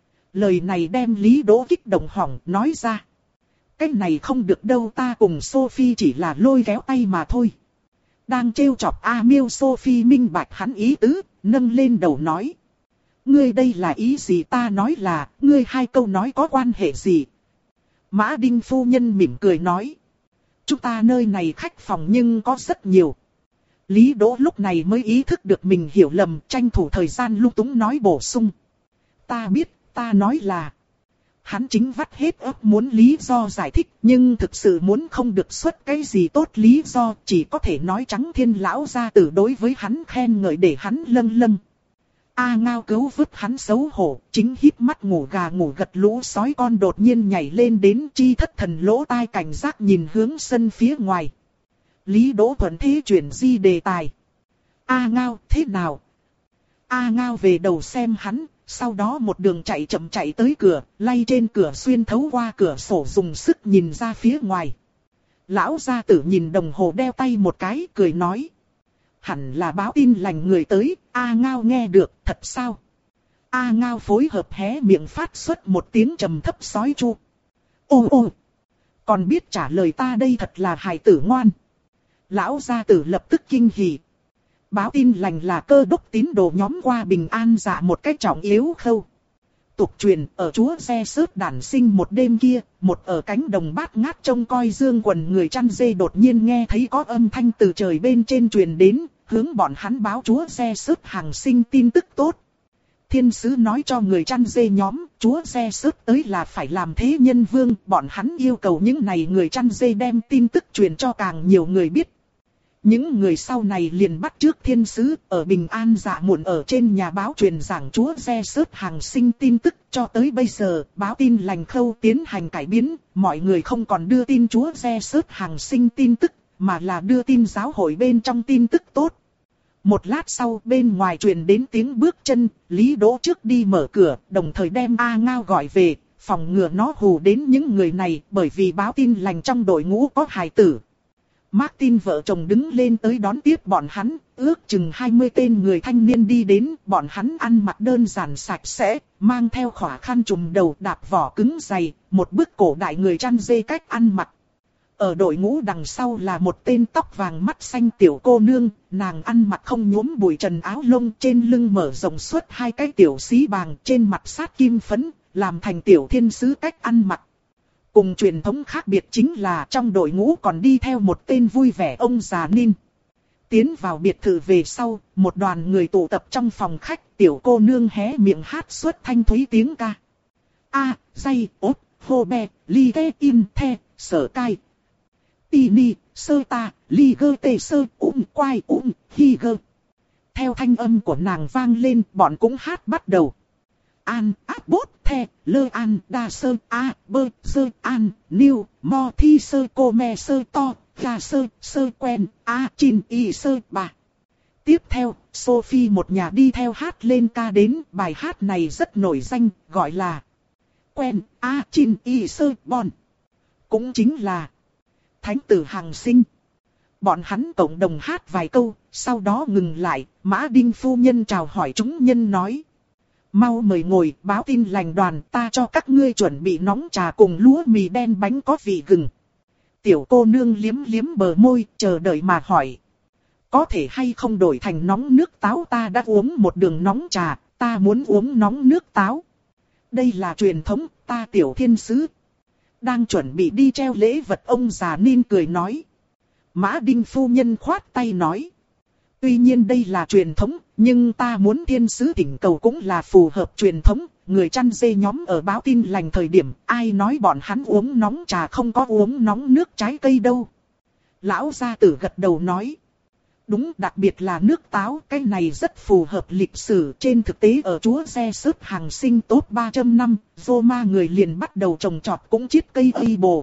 Lời này đem Lý Đỗ kích động hỏng nói ra. Cái này không được đâu, ta cùng Sophie chỉ là lôi kéo tay mà thôi. Đang trêu chọc A Miêu, Sophie minh bạch hắn ý tứ, nâng lên đầu nói. Ngươi đây là ý gì? Ta nói là, ngươi hai câu nói có quan hệ gì? Mã Đinh phu nhân mỉm cười nói. Chúng ta nơi này khách phòng nhưng có rất nhiều. Lý Đỗ lúc này mới ý thức được mình hiểu lầm, tranh thủ thời gian lung túng nói bổ sung. Ta biết, ta nói là. Hắn chính vắt hết óc muốn lý do giải thích, nhưng thực sự muốn không được xuất cái gì tốt lý do, chỉ có thể nói trắng thiên lão gia tử đối với hắn khen ngợi để hắn lâng lâng. A Ngao cứu vứt hắn xấu hổ, chính híp mắt ngủ gà ngủ gật lũ sói con đột nhiên nhảy lên đến chi thất thần lỗ tai cảnh giác nhìn hướng sân phía ngoài. Lý Đỗ thuận thế chuyển di đề tài. A Ngao thế nào? A Ngao về đầu xem hắn, sau đó một đường chạy chậm chạy tới cửa, lay trên cửa xuyên thấu qua cửa sổ dùng sức nhìn ra phía ngoài. Lão gia tử nhìn đồng hồ đeo tay một cái, cười nói. Hẳn là báo tin lành người tới, A Ngao nghe được, thật sao? A Ngao phối hợp hé miệng phát xuất một tiếng trầm thấp sói chu. Ô ô, còn biết trả lời ta đây thật là hài tử ngoan. Lão gia tử lập tức kinh hỉ. Báo tin lành là cơ đốc tín đồ nhóm qua bình an dạ một cách trọng yếu khâu. Tục truyền ở chúa xe sớt đản sinh một đêm kia, một ở cánh đồng bát ngát trông coi dương quần người chăn dê đột nhiên nghe thấy có âm thanh từ trời bên trên truyền đến, hướng bọn hắn báo chúa xe sớt hàng sinh tin tức tốt. Thiên sứ nói cho người chăn dê nhóm, chúa xe sớt tới là phải làm thế nhân vương, bọn hắn yêu cầu những này người chăn dê đem tin tức truyền cho càng nhiều người biết. Những người sau này liền bắt trước thiên sứ, ở bình an dạ muộn ở trên nhà báo truyền giảng chúa xe sớt hàng sinh tin tức, cho tới bây giờ, báo tin lành khâu tiến hành cải biến, mọi người không còn đưa tin chúa xe sớt hàng sinh tin tức, mà là đưa tin giáo hội bên trong tin tức tốt. Một lát sau, bên ngoài truyền đến tiếng bước chân, Lý Đỗ trước đi mở cửa, đồng thời đem A Ngao gọi về, phòng ngừa nó hù đến những người này, bởi vì báo tin lành trong đội ngũ có hài tử. Martin vợ chồng đứng lên tới đón tiếp bọn hắn, ước chừng hai mươi tên người thanh niên đi đến, bọn hắn ăn mặc đơn giản sạch sẽ, mang theo khỏa khăn trùm đầu đạp vỏ cứng dày, một bức cổ đại người chăn dê cách ăn mặc. Ở đội ngũ đằng sau là một tên tóc vàng mắt xanh tiểu cô nương, nàng ăn mặc không nhuốm bụi trần áo lông, trên lưng mở rộng suốt hai cái tiểu xí bàng, trên mặt sát kim phấn, làm thành tiểu thiên sứ cách ăn mặc. Cùng truyền thống khác biệt chính là trong đội ngũ còn đi theo một tên vui vẻ ông già Nin. Tiến vào biệt thự về sau, một đoàn người tụ tập trong phòng khách, tiểu cô nương hé miệng hát xuất thanh thúy tiếng ca. A, dây, ốt, hô bè, ly tê in the, sở cai. Tì ni, sơ ta, ly gơ tê sơ, ụng quai ụng, hi gơ. Theo thanh âm của nàng vang lên, bọn cũng hát bắt đầu. An, áp bốt, the, lơ an, đa sơ, a, bơ, sơ, an, niu, mo thi sơ cô me sơ to, ga sơ, sơ quen, a chin y sơ bà. Tiếp theo, Sophie một nhà đi theo hát lên ca đến, bài hát này rất nổi danh, gọi là quen, a chin y sơ bon. Cũng chính là Thánh tử Hằng Sinh. Bọn hắn cộng đồng hát vài câu, sau đó ngừng lại, Mã Đinh phu nhân chào hỏi chúng nhân nói. Mau mời ngồi, báo tin lành đoàn, ta cho các ngươi chuẩn bị nóng trà cùng lúa mì đen bánh có vị gừng. Tiểu cô nương liếm liếm bờ môi, chờ đợi mà hỏi. Có thể hay không đổi thành nóng nước táo, ta đã uống một đường nóng trà, ta muốn uống nóng nước táo. Đây là truyền thống, ta tiểu thiên sứ. Đang chuẩn bị đi treo lễ vật, ông già Ninh cười nói. Mã Đinh phu nhân khoát tay nói. Tuy nhiên đây là truyền thống, nhưng ta muốn thiên sứ thỉnh cầu cũng là phù hợp truyền thống. Người chăn dê nhóm ở báo tin lành thời điểm, ai nói bọn hắn uống nóng trà không có uống nóng nước trái cây đâu. Lão gia tử gật đầu nói. Đúng, đặc biệt là nước táo, cái này rất phù hợp lịch sử. Trên thực tế ở chúa Jesus Hàng Sinh top ba trăm năm, Roma người liền bắt đầu trồng trọt cũng chiết cây ây bồ.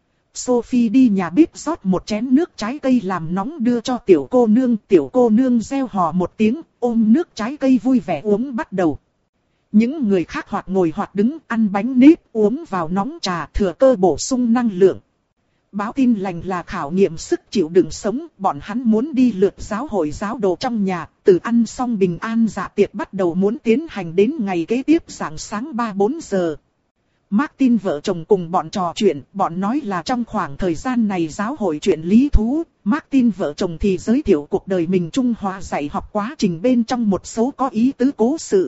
Sophie đi nhà bếp rót một chén nước trái cây làm nóng đưa cho tiểu cô nương. Tiểu cô nương reo hò một tiếng, ôm nước trái cây vui vẻ uống bắt đầu. Những người khác hoặc ngồi hoặc đứng ăn bánh nếp, uống vào nóng trà, thừa cơ bổ sung năng lượng. Báo tin lành là khảo nghiệm sức chịu đựng sống, bọn hắn muốn đi lượt giáo hội giáo đồ trong nhà, từ ăn xong bình an dạ tiệc bắt đầu muốn tiến hành đến ngày kế tiếp rạng sáng ba bốn giờ. Martin vợ chồng cùng bọn trò chuyện, bọn nói là trong khoảng thời gian này giáo hội chuyện lý thú, Martin vợ chồng thì giới thiệu cuộc đời mình Trung Hoa dạy học quá trình bên trong một số có ý tứ cố sự.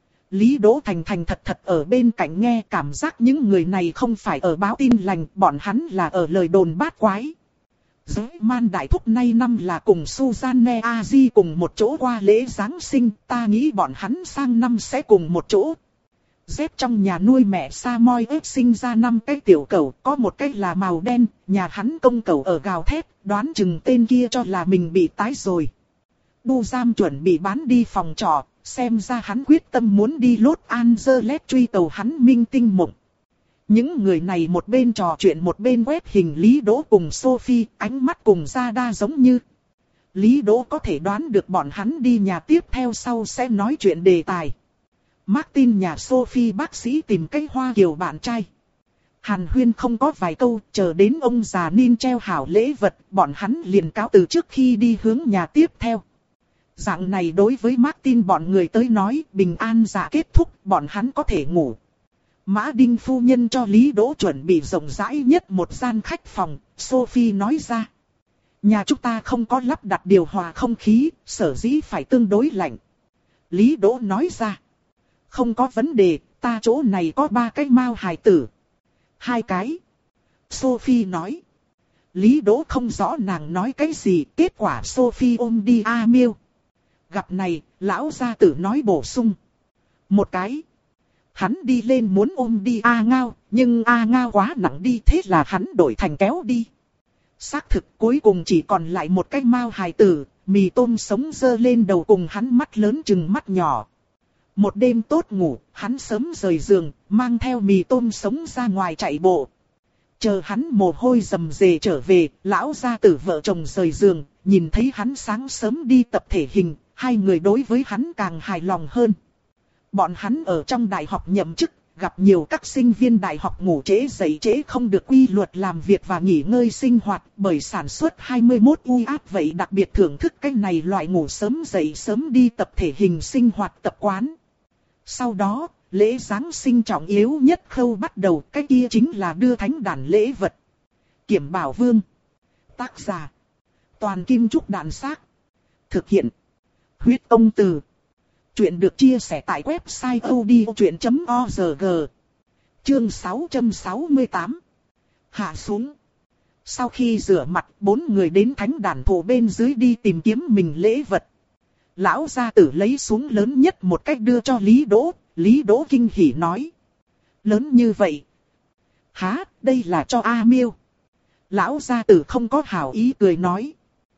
Lý Đỗ Thành thành thật thật ở bên cạnh nghe, cảm giác những người này không phải ở báo tin lành, bọn hắn là ở lời đồn bát quái. Giới man đại thúc nay năm là cùng Suzanne A-di cùng một chỗ qua lễ Giáng sinh, ta nghĩ bọn hắn sang năm sẽ cùng một chỗ. Dép trong nhà nuôi mẹ Samoy ếp sinh ra năm cái tiểu cẩu, có một cái là màu đen, nhà hắn công cẩu ở gào thét, đoán chừng tên kia cho là mình bị tái rồi. Đu Giam chuẩn bị bán đi phòng trọ, xem ra hắn quyết tâm muốn đi Los Angeles truy tàu hắn minh tinh mộng. Những người này một bên trò chuyện một bên quét hình Lý Đỗ cùng Sophie, ánh mắt cùng ra đa giống như. Lý Đỗ có thể đoán được bọn hắn đi nhà tiếp theo sau sẽ nói chuyện đề tài. Martin nhà Sophie bác sĩ tìm cái Hoa Kiều bạn trai. Hàn huyên không có vài câu, chờ đến ông già Nin treo hảo lễ vật, bọn hắn liền cáo từ trước khi đi hướng nhà tiếp theo. Dạng này đối với Martin bọn người tới nói, bình an dạ kết thúc, bọn hắn có thể ngủ. Mã Đinh phu nhân cho Lý Đỗ chuẩn bị rộng rãi nhất một gian khách phòng, Sophie nói ra. Nhà chúng ta không có lắp đặt điều hòa không khí, sở dĩ phải tương đối lạnh. Lý Đỗ nói ra. Không có vấn đề, ta chỗ này có ba cái mao hài tử. Hai cái. Sophie nói. Lý Đỗ không rõ nàng nói cái gì, kết quả Sophie ôm đi A Miêu. Gặp này, lão gia tử nói bổ sung. Một cái. Hắn đi lên muốn ôm đi A Ngao, nhưng A Ngao quá nặng đi, thế là hắn đổi thành kéo đi. Xác thực cuối cùng chỉ còn lại một cái mao hài tử, mì tôm sống dơ lên đầu cùng hắn mắt lớn chừng mắt nhỏ. Một đêm tốt ngủ, hắn sớm rời giường, mang theo mì tôm sống ra ngoài chạy bộ. Chờ hắn mồ hôi rầm rề trở về, lão gia tử vợ chồng rời giường, nhìn thấy hắn sáng sớm đi tập thể hình, hai người đối với hắn càng hài lòng hơn. Bọn hắn ở trong đại học nhậm chức, gặp nhiều các sinh viên đại học ngủ trễ dậy trễ không được quy luật làm việc và nghỉ ngơi sinh hoạt, bởi sản xuất hai mươi mốt u áp vậy đặc biệt thưởng thức cái này loại ngủ sớm dậy sớm đi tập thể hình sinh hoạt tập quán. Sau đó, lễ Giáng sinh trọng yếu nhất khâu bắt đầu, cái kia chính là đưa thánh đản lễ vật. Kiểm Bảo Vương. Tác giả. Toàn Kim Trúc Đạn Xác. Thực hiện. Huyết Công Từ. Chuyện được chia sẻ tại website odchuyện chấm org. Chương sáu trăm sáu mươi tám. Hạ xuống. Sau khi rửa mặt, bốn người đến thánh đản thổ bên dưới đi tìm kiếm mình lễ vật. Lão gia tử lấy xuống lớn nhất một cách đưa cho Lý Đỗ, Lý Đỗ kinh hỉ nói. Lớn như vậy. Hả, đây là cho A Miêu. Lão gia tử không có hảo ý cười nói.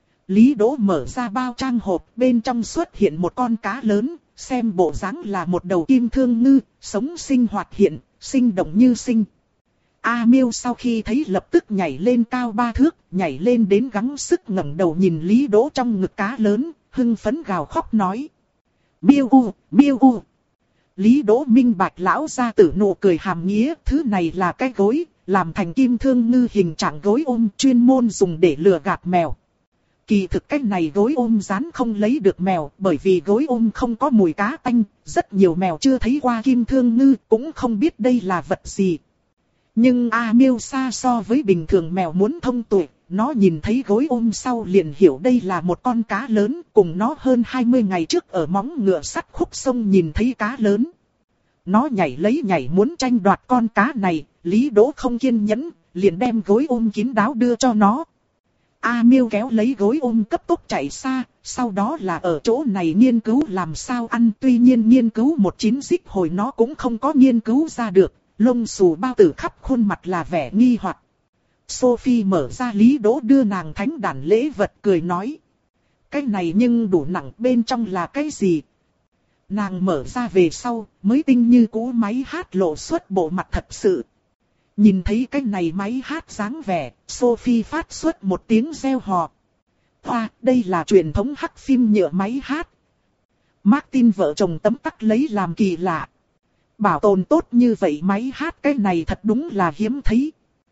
Lý Đỗ mở ra bao trang hộp, bên trong xuất hiện một con cá lớn, xem bộ dáng là một đầu kim thương ngư, sống sinh hoạt hiện, sinh động như sinh. A Miêu sau khi thấy lập tức nhảy lên cao ba thước, nhảy lên đến gắng sức ngẩng đầu nhìn Lý Đỗ trong ngực cá lớn, hưng phấn gào khóc nói. Miêu u, miêu u. Lý Đỗ minh bạch lão gia tử nụ cười hàm nghĩa, thứ này là cái gối, làm thành kim thương ngư hình trạng gối ôm chuyên môn dùng để lừa gạt mèo. Kỳ thực cái này gối ôm rán không lấy được mèo, bởi vì gối ôm không có mùi cá tanh, rất nhiều mèo chưa thấy qua kim thương ngư, cũng không biết đây là vật gì. Nhưng A Miêu xa so với bình thường mèo muốn thông tuệ, nó nhìn thấy gối ôm sau liền hiểu đây là một con cá lớn, cùng nó hơn hai mươi ngày trước ở móng ngựa sắt khúc sông nhìn thấy cá lớn. Nó nhảy lấy nhảy muốn tranh đoạt con cá này, Lý Đỗ không kiên nhẫn, liền đem gối ôm kín đáo đưa cho nó. A Miêu kéo lấy gối ôm cấp tốc chạy xa, sau đó là ở chỗ này nghiên cứu làm sao ăn, tuy nhiên nghiên cứu một chín dích hồi nó cũng không có nghiên cứu ra được, lông xù bao tử khắp khuôn mặt là vẻ nghi hoặc. Sophie mở ra Lý Đỗ đưa nàng thánh đản lễ vật cười nói. Cái này nhưng đủ nặng, bên trong là cái gì? Nàng mở ra về sau, mới tinh như cũ máy hát lộ xuất bộ mặt thật sự. Nhìn thấy cái này máy hát dáng vẻ, Sophie phát xuất một tiếng reo hò. Hoa, đây là truyền thống hắc phim nhựa máy hát. Martin vợ chồng tấm tắc lấy làm kỳ lạ. Bảo tồn tốt như vậy máy hát cái này thật đúng là hiếm thấy.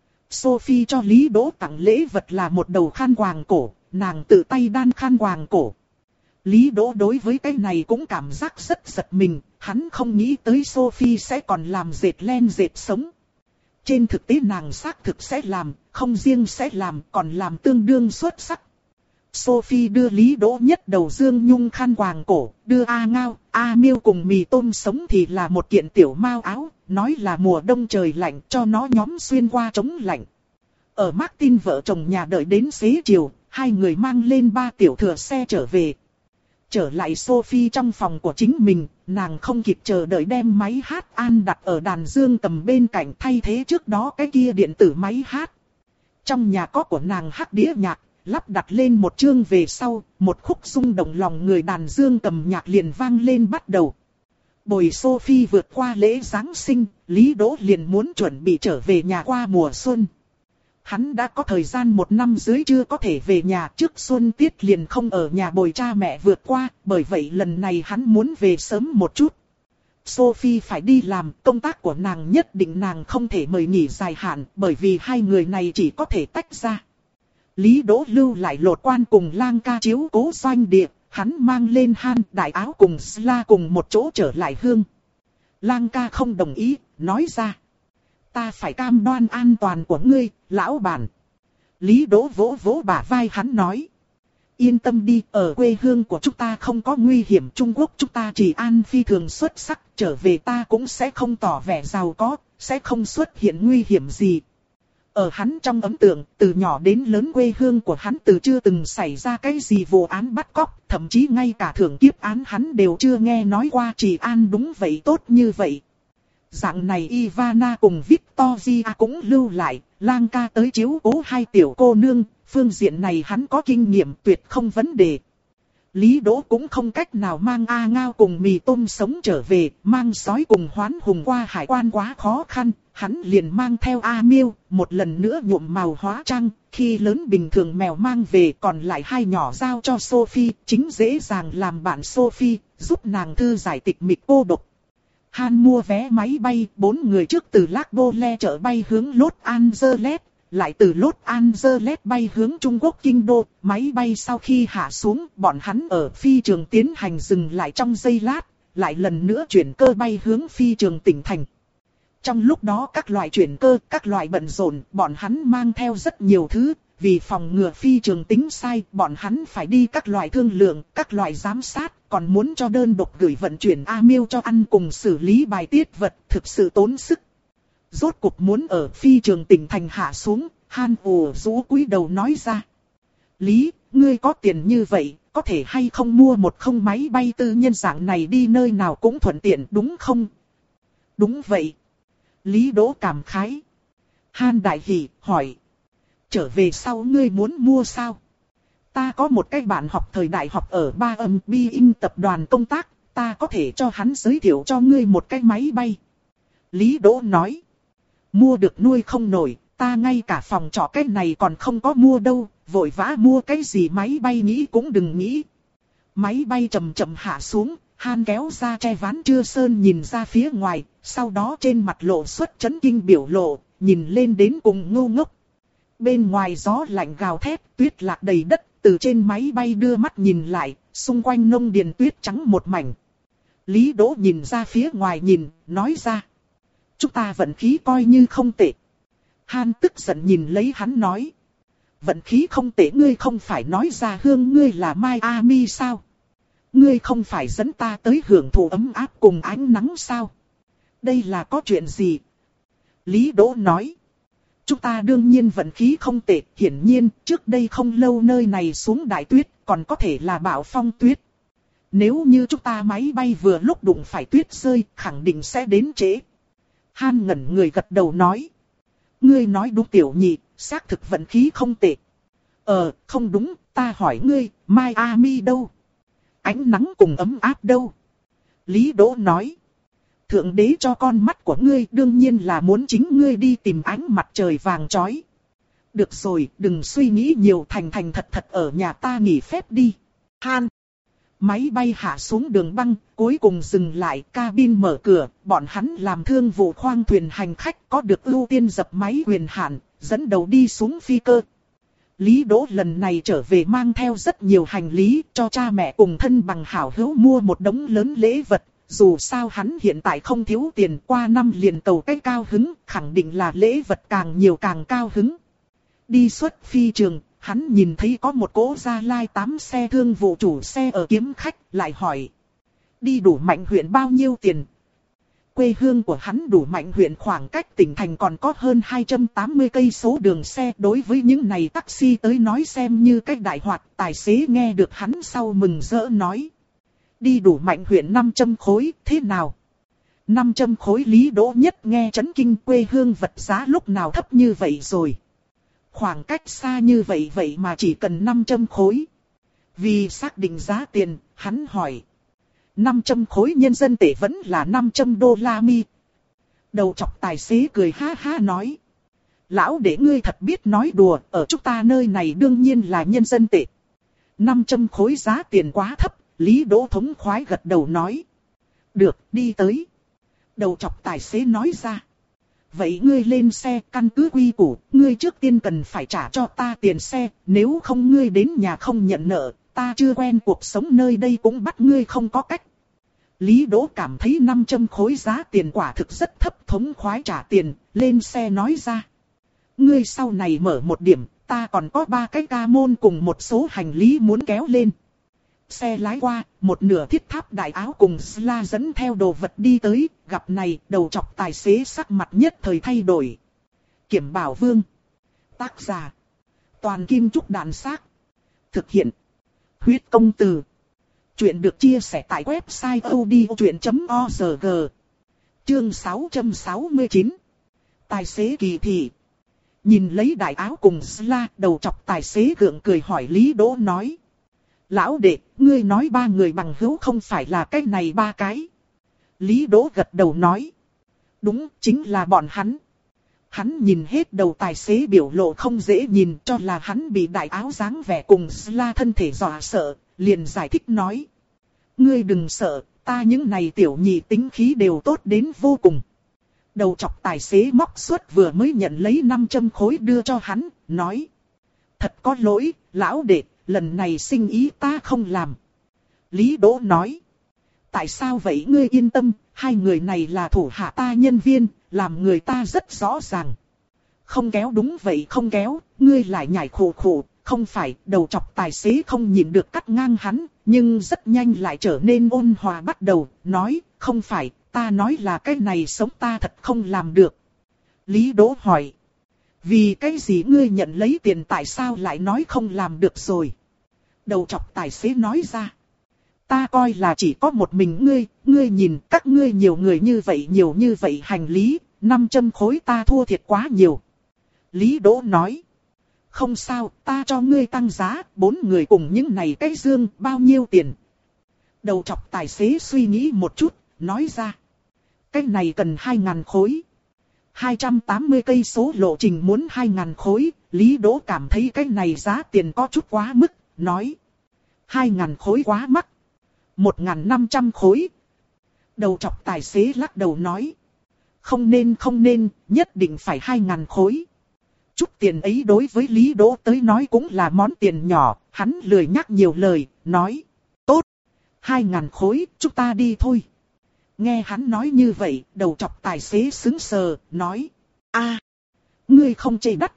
Sophie cho Lý Đỗ tặng lễ vật là một đầu khăn quàng cổ, nàng tự tay đan khăn quàng cổ. Lý Đỗ đối với cái này cũng cảm giác rất giật mình, hắn không nghĩ tới Sophie sẽ còn làm dệt len dệt sống. Trên thực tế nàng xác thực sẽ làm, không riêng sẽ làm, còn làm tương đương xuất sắc. Sophie đưa Lý Đỗ nhất đầu dương nhung khăn quàng cổ, đưa A Ngao, A Miêu cùng mì tôm sống thì là một kiện tiểu mao áo, nói là mùa đông trời lạnh cho nó nhóm xuyên qua chống lạnh. Ở Martin vợ chồng nhà đợi đến xế chiều, hai người mang lên ba tiểu thừa xe trở về. Trở lại Sophie trong phòng của chính mình, nàng không kịp chờ đợi đem máy hát an đặt ở đàn dương cầm bên cạnh thay thế trước đó cái kia điện tử máy hát. Trong nhà có của nàng hát đĩa nhạc, lắp đặt lên một chương về sau, một khúc rung động lòng người đàn dương cầm nhạc liền vang lên bắt đầu. Bồi Sophie vượt qua lễ Giáng sinh, Lý Đỗ liền muốn chuẩn bị trở về nhà qua mùa xuân. Hắn đã có thời gian một năm dưới chưa có thể về nhà, trước xuân tiết liền không ở nhà bồi cha mẹ vượt qua, bởi vậy lần này hắn muốn về sớm một chút. Sophie phải đi làm, công tác của nàng nhất định nàng không thể mời nghỉ dài hạn, bởi vì hai người này chỉ có thể tách ra. Lý Đỗ lưu lại Lột Quan cùng Lang Ca chiếu cố doanh địa, hắn mang lên Han đại áo cùng Sla cùng một chỗ trở lại hương. Lang Ca không đồng ý, nói ra. Ta phải cam đoan an toàn của ngươi, lão bản. Lý Đỗ vỗ vỗ bả vai hắn nói. Yên tâm đi, ở quê hương của chúng ta không có nguy hiểm, Trung Quốc chúng ta chỉ an phi thường xuất sắc, trở về ta cũng sẽ không tỏ vẻ giàu có, sẽ không xuất hiện nguy hiểm gì. Ở hắn trong ấn tượng, từ nhỏ đến lớn quê hương của hắn từ chưa từng xảy ra cái gì vụ án bắt cóc, thậm chí ngay cả thưởng kiếp án hắn đều chưa nghe nói qua, chỉ an đúng vậy tốt như vậy. Dạng này Ivana cùng Victoria cũng lưu lại, Lang Ca tới chiếu cố hai tiểu cô nương, phương diện này hắn có kinh nghiệm tuyệt không vấn đề. Lý Đỗ cũng không cách nào mang A Ngao cùng mì tôm sống trở về, mang sói cùng Hoán Hùng qua hải quan quá khó khăn, hắn liền mang theo A Miêu, một lần nữa nhuộm màu hóa trang, khi lớn bình thường mèo mang về còn lại hai nhỏ giao cho Sophie, chính dễ dàng làm bạn Sophie, giúp nàng thư giải tịch mịch cô độc. Han mua vé máy bay, bốn người trước từ Lac Bole chở bay hướng Los Angeles, lại từ Los Angeles bay hướng Trung Quốc kinh đô. Máy bay sau khi hạ xuống, bọn hắn ở phi trường tiến hành dừng lại trong giây lát, lại lần nữa chuyển cơ bay hướng phi trường tỉnh thành. Trong lúc đó các loại chuyển cơ, các loại bận rộn, bọn hắn mang theo rất nhiều thứ. Vì phòng ngừa phi trường tính sai, bọn hắn phải đi các loại thương lượng, các loại giám sát, còn muốn cho đơn độc gửi vận chuyển A Miêu cho ăn cùng xử lý bài tiết vật, thực sự tốn sức. Rốt cục muốn ở phi trường tỉnh thành hạ xuống, Han ồ rũ cúi đầu nói ra. Lý, ngươi có tiền như vậy, có thể hay không mua một không máy bay tư nhân dạng này đi nơi nào cũng thuận tiện đúng không? Đúng vậy. Lý Đỗ cảm khái. Han đại hỉ, hỏi. Trở về sau ngươi muốn mua sao? Ta có một cái bạn học thời đại học ở ba âm bi in tập đoàn công tác, ta có thể cho hắn giới thiệu cho ngươi một cái máy bay. Lý Đỗ nói. Mua được nuôi không nổi, ta ngay cả phòng trọ cái này còn không có mua đâu, vội vã mua cái gì máy bay nghĩ cũng đừng nghĩ. Máy bay chậm chậm hạ xuống, Han kéo ra che ván chưa sơn nhìn ra phía ngoài, sau đó trên mặt lộ xuất chấn kinh biểu lộ, nhìn lên đến cùng ngu ngốc. Bên ngoài gió lạnh gào thét, tuyết lạc đầy đất, từ trên máy bay đưa mắt nhìn lại, xung quanh nông điền tuyết trắng một mảnh. Lý Đỗ nhìn ra phía ngoài nhìn, nói ra. Chúng ta vận khí coi như không tệ. Han tức giận nhìn lấy hắn nói. Vận khí không tệ ngươi không phải nói ra hương ngươi là Miami sao? Ngươi không phải dẫn ta tới hưởng thụ ấm áp cùng ánh nắng sao? Đây là có chuyện gì? Lý Đỗ nói. Chúng ta đương nhiên vận khí không tệ, hiển nhiên trước đây không lâu nơi này xuống đại tuyết, còn có thể là bão phong tuyết. Nếu như chúng ta máy bay vừa lúc đụng phải tuyết rơi, khẳng định sẽ đến trễ. Han ngẩn người gật đầu nói. Ngươi nói đúng tiểu nhị, xác thực vận khí không tệ. Ờ, không đúng, ta hỏi ngươi, Miami đâu? Ánh nắng cùng ấm áp đâu? Lý Đỗ nói. Thượng đế cho con mắt của ngươi đương nhiên là muốn chính ngươi đi tìm ánh mặt trời vàng chói. Được rồi, đừng suy nghĩ nhiều, thành thành thật thật ở nhà ta nghỉ phép đi. Han. Máy bay hạ xuống đường băng, cuối cùng dừng lại, cabin mở cửa, bọn hắn làm thương vụ khoang thuyền hành khách có được ưu tiên dập máy quyền hạn, dẫn đầu đi xuống phi cơ. Lý Đỗ lần này trở về mang theo rất nhiều hành lý, cho cha mẹ cùng thân bằng hảo hữu mua một đống lớn lễ vật. Dù sao hắn hiện tại không thiếu tiền, qua năm liền tàu cách cao hứng, khẳng định là lễ vật càng nhiều càng cao hứng. Đi xuất phi trường, hắn nhìn thấy có một cỗ Gia Lai tám xe thương vụ chủ xe ở kiếm khách, lại hỏi. Đi Đủ Mạnh huyện bao nhiêu tiền? Quê hương của hắn Đủ Mạnh huyện khoảng cách tỉnh thành còn có hơn hai trăm tám mươi cây số đường xe. Đối với những này taxi tới nói xem như cách đại hoạt, tài xế nghe được hắn sau mừng rỡ nói. Đi Đủ Mạnh huyện năm trăm khối, thế nào? năm trăm khối Lý Đỗ nhất nghe chấn kinh, quê hương vật giá lúc nào thấp như vậy rồi. Khoảng cách xa như vậy vậy mà chỉ cần năm trăm khối. Vì xác định giá tiền, hắn hỏi. năm trăm khối nhân dân tệ vẫn là năm trăm đô la mi. Đầu chọc tài xế cười ha ha nói. Lão để ngươi thật biết nói đùa, ở chúng ta nơi này đương nhiên là nhân dân tệ. năm trăm khối giá tiền quá thấp. Lý Đỗ thống khoái gật đầu nói. Được, đi tới. Đầu chọc tài xế nói ra. Vậy ngươi lên xe, căn cứ quy củ, ngươi trước tiên cần phải trả cho ta tiền xe, nếu không ngươi đến nhà không nhận nợ, ta chưa quen cuộc sống nơi đây cũng bắt ngươi không có cách. Lý Đỗ cảm thấy năm trăm khối giá tiền quả thực rất thấp, thống khoái trả tiền, lên xe nói ra. Ngươi sau này mở một điểm, ta còn có ba cái ca môn cùng một số hành lý muốn kéo lên. Xe lái qua, một nửa thiết tháp đại áo cùng Sla dẫn theo đồ vật đi tới, gặp này, đầu chọc tài xế sắc mặt nhất thời thay đổi. Kiểm Bảo Vương. Tác giả. Toàn Kim Trúc Đàn Xác. Thực hiện. Huyết Công Từ. Chuyện được chia sẻ tại website odchuyện chấm org. Chương sáu trăm sáu mươi chín. Tài xế kỳ thị. Nhìn lấy đại áo cùng Sla, đầu chọc tài xế gượng cười hỏi Lý Đỗ nói. Lão đệ, ngươi nói ba người bằng hữu không phải là cái này ba cái. Lý Đỗ gật đầu nói. Đúng, chính là bọn hắn. Hắn nhìn hết đầu tài xế biểu lộ không dễ nhìn, cho là hắn bị đại áo dáng vẻ cùng Sla thân thể dọa sợ, liền giải thích nói. Ngươi đừng sợ, ta những này tiểu nhị tính khí đều tốt đến vô cùng. Đầu chọc tài xế móc suất vừa mới nhận lấy năm trăm khối đưa cho hắn, nói. Thật có lỗi, lão đệ. Lần này sinh ý ta không làm. Lý Đỗ nói. Tại sao vậy ngươi yên tâm, hai người này là thủ hạ ta nhân viên, làm người ta rất rõ ràng. Không kéo đúng vậy không kéo, ngươi lại nhảy khổ khổ, không phải, đầu chọc tài xế không nhịn được cắt ngang hắn, nhưng rất nhanh lại trở nên ôn hòa bắt đầu, nói, không phải, ta nói là cái này sống ta thật không làm được. Lý Đỗ hỏi. Vì cái gì ngươi nhận lấy tiền tại sao lại nói không làm được rồi? Đầu chọc tài xế nói ra. Ta coi là chỉ có một mình ngươi, ngươi nhìn các ngươi nhiều người như vậy nhiều như vậy hành lý, năm trăm khối ta thua thiệt quá nhiều. Lý Đỗ nói. Không sao, ta cho ngươi tăng giá, bốn người cùng những này cái dương, bao nhiêu tiền? Đầu chọc tài xế suy nghĩ một chút, nói ra. Cái này cần hai ngàn khối. hai trăm tám mươi cây số lộ trình muốn hai nghìn khối, Lý Đỗ cảm thấy cái này giá tiền có chút quá mức, nói. hai nghìn khối quá mắc. một nghìn năm trăm khối. Đầu chọc tài xế lắc đầu nói. Không nên không nên, nhất định phải hai nghìn khối. Chút tiền ấy đối với Lý Đỗ tới nói cũng là món tiền nhỏ, hắn lười nhắc nhiều lời, nói. Tốt, hai nghìn khối, chúng ta đi thôi. Nghe hắn nói như vậy, đầu chọc tài xế sững sờ, nói. a, ngươi không chê đắt.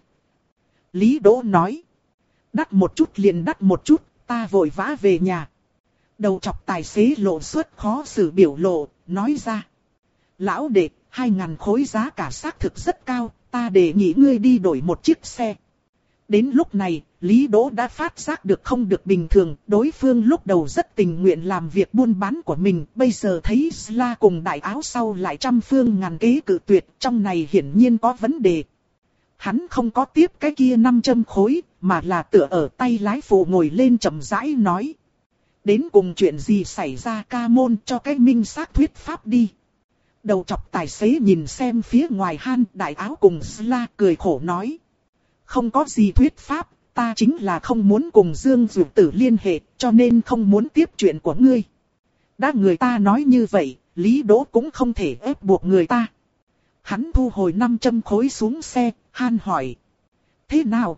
Lý Đỗ nói. Đắt một chút liền đắt một chút, ta vội vã về nhà. Đầu chọc tài xế lộ xuất khó xử biểu lộ, nói ra. Lão đệ, hai nghìn khối giá cả xác thực rất cao, ta đề nghị ngươi đi đổi một chiếc xe. Đến lúc này, Lý Đỗ đã phát giác được không được bình thường, đối phương lúc đầu rất tình nguyện làm việc buôn bán của mình, bây giờ thấy Sla cùng đại áo sau lại trăm phương ngàn kế cự tuyệt, trong này hiển nhiên có vấn đề. Hắn không có tiếp cái kia năm trăm khối, mà là tựa ở tay lái phụ ngồi lên chậm rãi nói. Đến cùng chuyện gì xảy ra ca môn cho cái minh xác thuyết pháp đi. Đầu chọc tài xế nhìn xem phía ngoài Han đại áo cùng Sla cười khổ nói. Không có gì thuyết pháp, ta chính là không muốn cùng Dương Dụ Tử liên hệ, cho nên không muốn tiếp chuyện của ngươi. Đã người ta nói như vậy, Lý Đỗ cũng không thể ép buộc người ta. Hắn thu hồi năm trăm khối xuống xe, Han hỏi. Thế nào?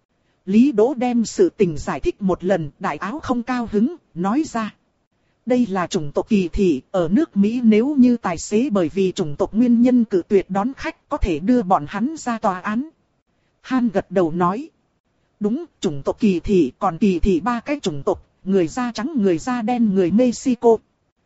Lý Đỗ đem sự tình giải thích một lần, đại áo không cao hứng, nói ra. Đây là chủng tộc kỳ thị, ở nước Mỹ nếu như tài xế bởi vì chủng tộc nguyên nhân cự tuyệt đón khách có thể đưa bọn hắn ra tòa án. Han gật đầu nói. Đúng, chủng tộc kỳ thị, còn kỳ thị ba cái chủng tộc, người da trắng, người da đen, người Mexico.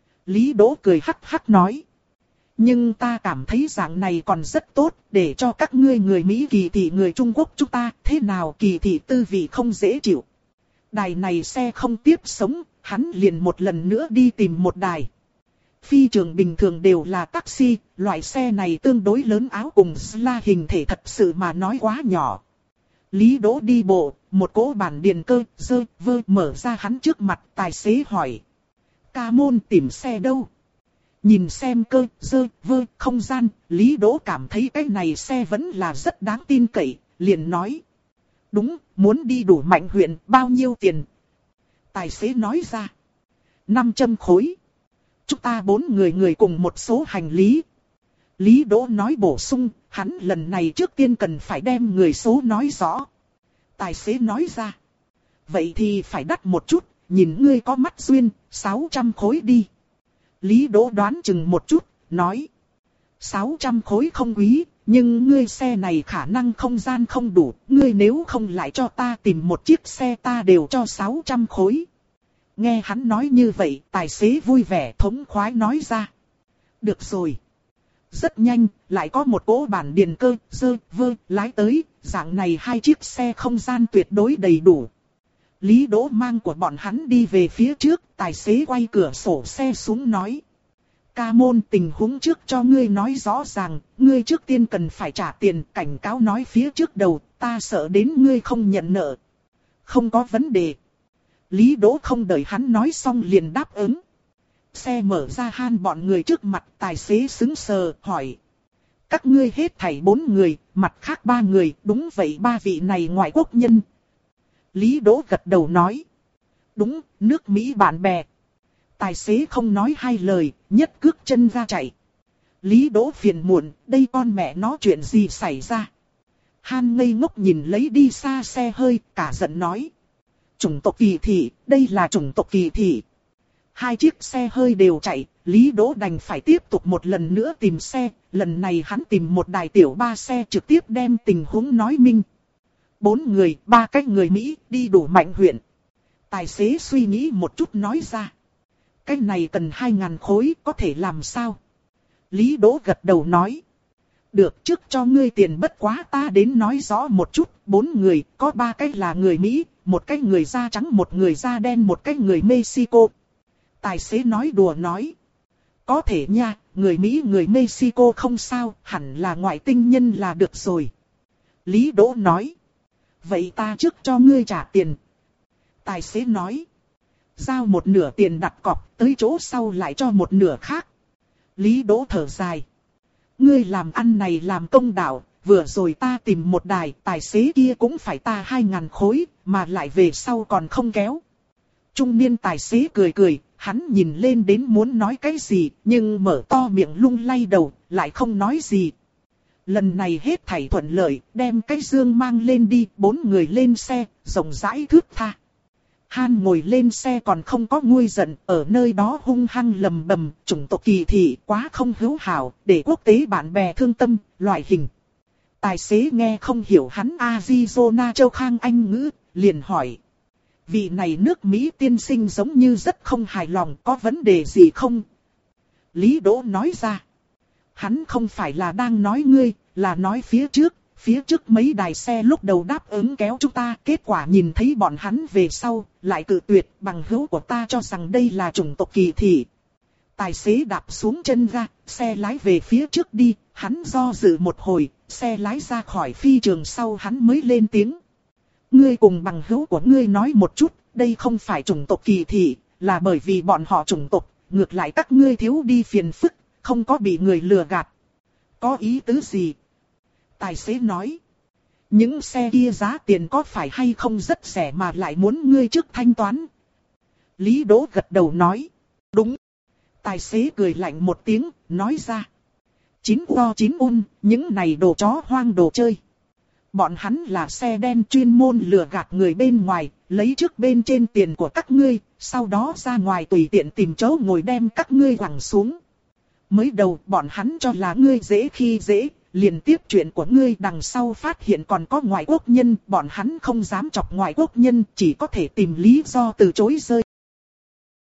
Lý Đỗ cười hắc hắc nói. Nhưng ta cảm thấy dạng này còn rất tốt, để cho các ngươi người Mỹ kỳ thị người Trung Quốc chúng ta, thế nào kỳ thị tư vị không dễ chịu. Đài này xe không tiếp sống, hắn liền một lần nữa đi tìm một đài. Phi trường bình thường đều là taxi, loại xe này tương đối lớn, áo cùng Sla hình thể thật sự mà nói quá nhỏ. Lý Đỗ đi bộ, một cỗ bản điện cơ, dơ, vơ mở ra hắn trước mặt, tài xế hỏi. Ca môn tìm xe đâu? Nhìn xem cơ, dơ, vơ, không gian, Lý Đỗ cảm thấy cái này xe vẫn là rất đáng tin cậy, liền nói. Đúng, muốn đi Đủ Mạnh huyện, bao nhiêu tiền? Tài xế nói ra. năm trăm khối. Chúng ta bốn người người cùng một số hành lý. Lý Đỗ nói bổ sung, hắn lần này trước tiên cần phải đem người số nói rõ. Tài xế nói ra. Vậy thì phải đắt một chút, nhìn ngươi có mắt duyên, sáu trăm khối đi. Lý Đỗ đoán chừng một chút, nói. sáu trăm khối không quý, nhưng ngươi xe này khả năng không gian không đủ, ngươi nếu không lại cho ta tìm một chiếc xe ta đều cho sáu trăm khối. Nghe hắn nói như vậy, tài xế vui vẻ thống khoái nói ra. Được rồi. Rất nhanh, lại có một cỗ bản điện cơ, dơ, vơ, lái tới, dạng này hai chiếc xe không gian tuyệt đối đầy đủ. Lý Đỗ mang của bọn hắn đi về phía trước, tài xế quay cửa sổ xe xuống nói. Ca môn tình huống trước cho ngươi nói rõ ràng, ngươi trước tiên cần phải trả tiền, cảnh cáo nói phía trước đầu, ta sợ đến ngươi không nhận nợ. Không có vấn đề. Lý Đỗ không đợi hắn nói xong liền đáp ứng. Xe mở ra Han bọn người trước mặt, tài xế sững sờ, hỏi. Các ngươi hết thảy bốn người, mặt khác ba người, đúng vậy ba vị này ngoại quốc nhân. Lý Đỗ gật đầu nói. Đúng, nước Mỹ bạn bè. Tài xế không nói hai lời, nhất cước chân ra chạy. Lý Đỗ phiền muộn, đây con mẹ nó chuyện gì xảy ra. Han ngây ngốc nhìn lấy đi xa xe hơi, cả giận nói. Chủng tộc kỳ thị, đây là chủng tộc kỳ thị. Hai chiếc xe hơi đều chạy, Lý Đỗ đành phải tiếp tục một lần nữa tìm xe, lần này hắn tìm một đài tiểu ba xe trực tiếp đem tình huống nói minh. Bốn người, ba cái người Mỹ, đi Đủ Mạnh huyện. Tài xế suy nghĩ một chút nói ra. Cái này cần hai ngàn khối, có thể làm sao? Lý Đỗ gật đầu nói. Được, trước cho ngươi tiền bất quá ta đến nói rõ một chút, bốn người, có ba cái là người Mỹ, một cái người da trắng, một người da đen, một cái người Mexico. Tài xế nói đùa nói. Có thể nha, người Mỹ người Mexico không sao, hẳn là ngoại tinh nhân là được rồi. Lý Đỗ nói. Vậy ta trước cho ngươi trả tiền. Tài xế nói. Giao một nửa tiền đặt cọc, tới chỗ sau lại cho một nửa khác. Lý Đỗ thở dài. Ngươi làm ăn này làm công đạo, vừa rồi ta tìm một đài, tài xế kia cũng phải ta hai ngàn khối, mà lại về sau còn không kéo. Trung niên tài xế cười cười, hắn nhìn lên đến muốn nói cái gì, nhưng mở to miệng lung lay đầu, lại không nói gì. Lần này hết thảy thuận lợi, đem cái dương mang lên đi, bốn người lên xe, rộng rãi thướt tha. Han ngồi lên xe còn không có nguôi giận, ở nơi đó hung hăng lầm bầm, chủng tộc kỳ thị quá không hữu hảo, để quốc tế bạn bè thương tâm, loại hình. Tài xế nghe không hiểu hắn Arizona châu Khang Anh ngữ, liền hỏi. Vị này nước Mỹ tiên sinh giống như rất không hài lòng, có vấn đề gì không? Lý Đỗ nói ra. Hắn không phải là đang nói ngươi, là nói phía trước, phía trước mấy đài xe lúc đầu đáp ứng kéo chúng ta, kết quả nhìn thấy bọn hắn về sau, lại cự tuyệt, bằng hữu của ta cho rằng đây là chủng tộc kỳ thị. Tài xế đạp xuống chân ga, xe lái về phía trước đi, hắn do dự một hồi, xe lái ra khỏi phi trường sau hắn mới lên tiếng. Ngươi cùng bằng hữu của ngươi nói một chút, đây không phải chủng tộc kỳ thị, là bởi vì bọn họ chủng tộc, ngược lại các ngươi thiếu đi phiền phức, không có bị người lừa gạt. Có ý tứ gì? Tài xế nói. Những xe kia giá tiền có phải hay không rất rẻ mà lại muốn ngươi trước thanh toán? Lý Đỗ gật đầu nói. Đúng. Tài xế cười lạnh một tiếng, nói ra. Chín o chín un, những này đồ chó hoang đồ chơi. Bọn hắn là xe đen chuyên môn lừa gạt người bên ngoài, lấy trước bên trên tiền của các ngươi, sau đó ra ngoài tùy tiện tìm chỗ ngồi đem các ngươi quẳng xuống. Mới đầu bọn hắn cho là ngươi dễ khi dễ, liền tiếp chuyện của ngươi đằng sau phát hiện còn có ngoại quốc nhân, bọn hắn không dám chọc ngoại quốc nhân, chỉ có thể tìm lý do từ chối rơi.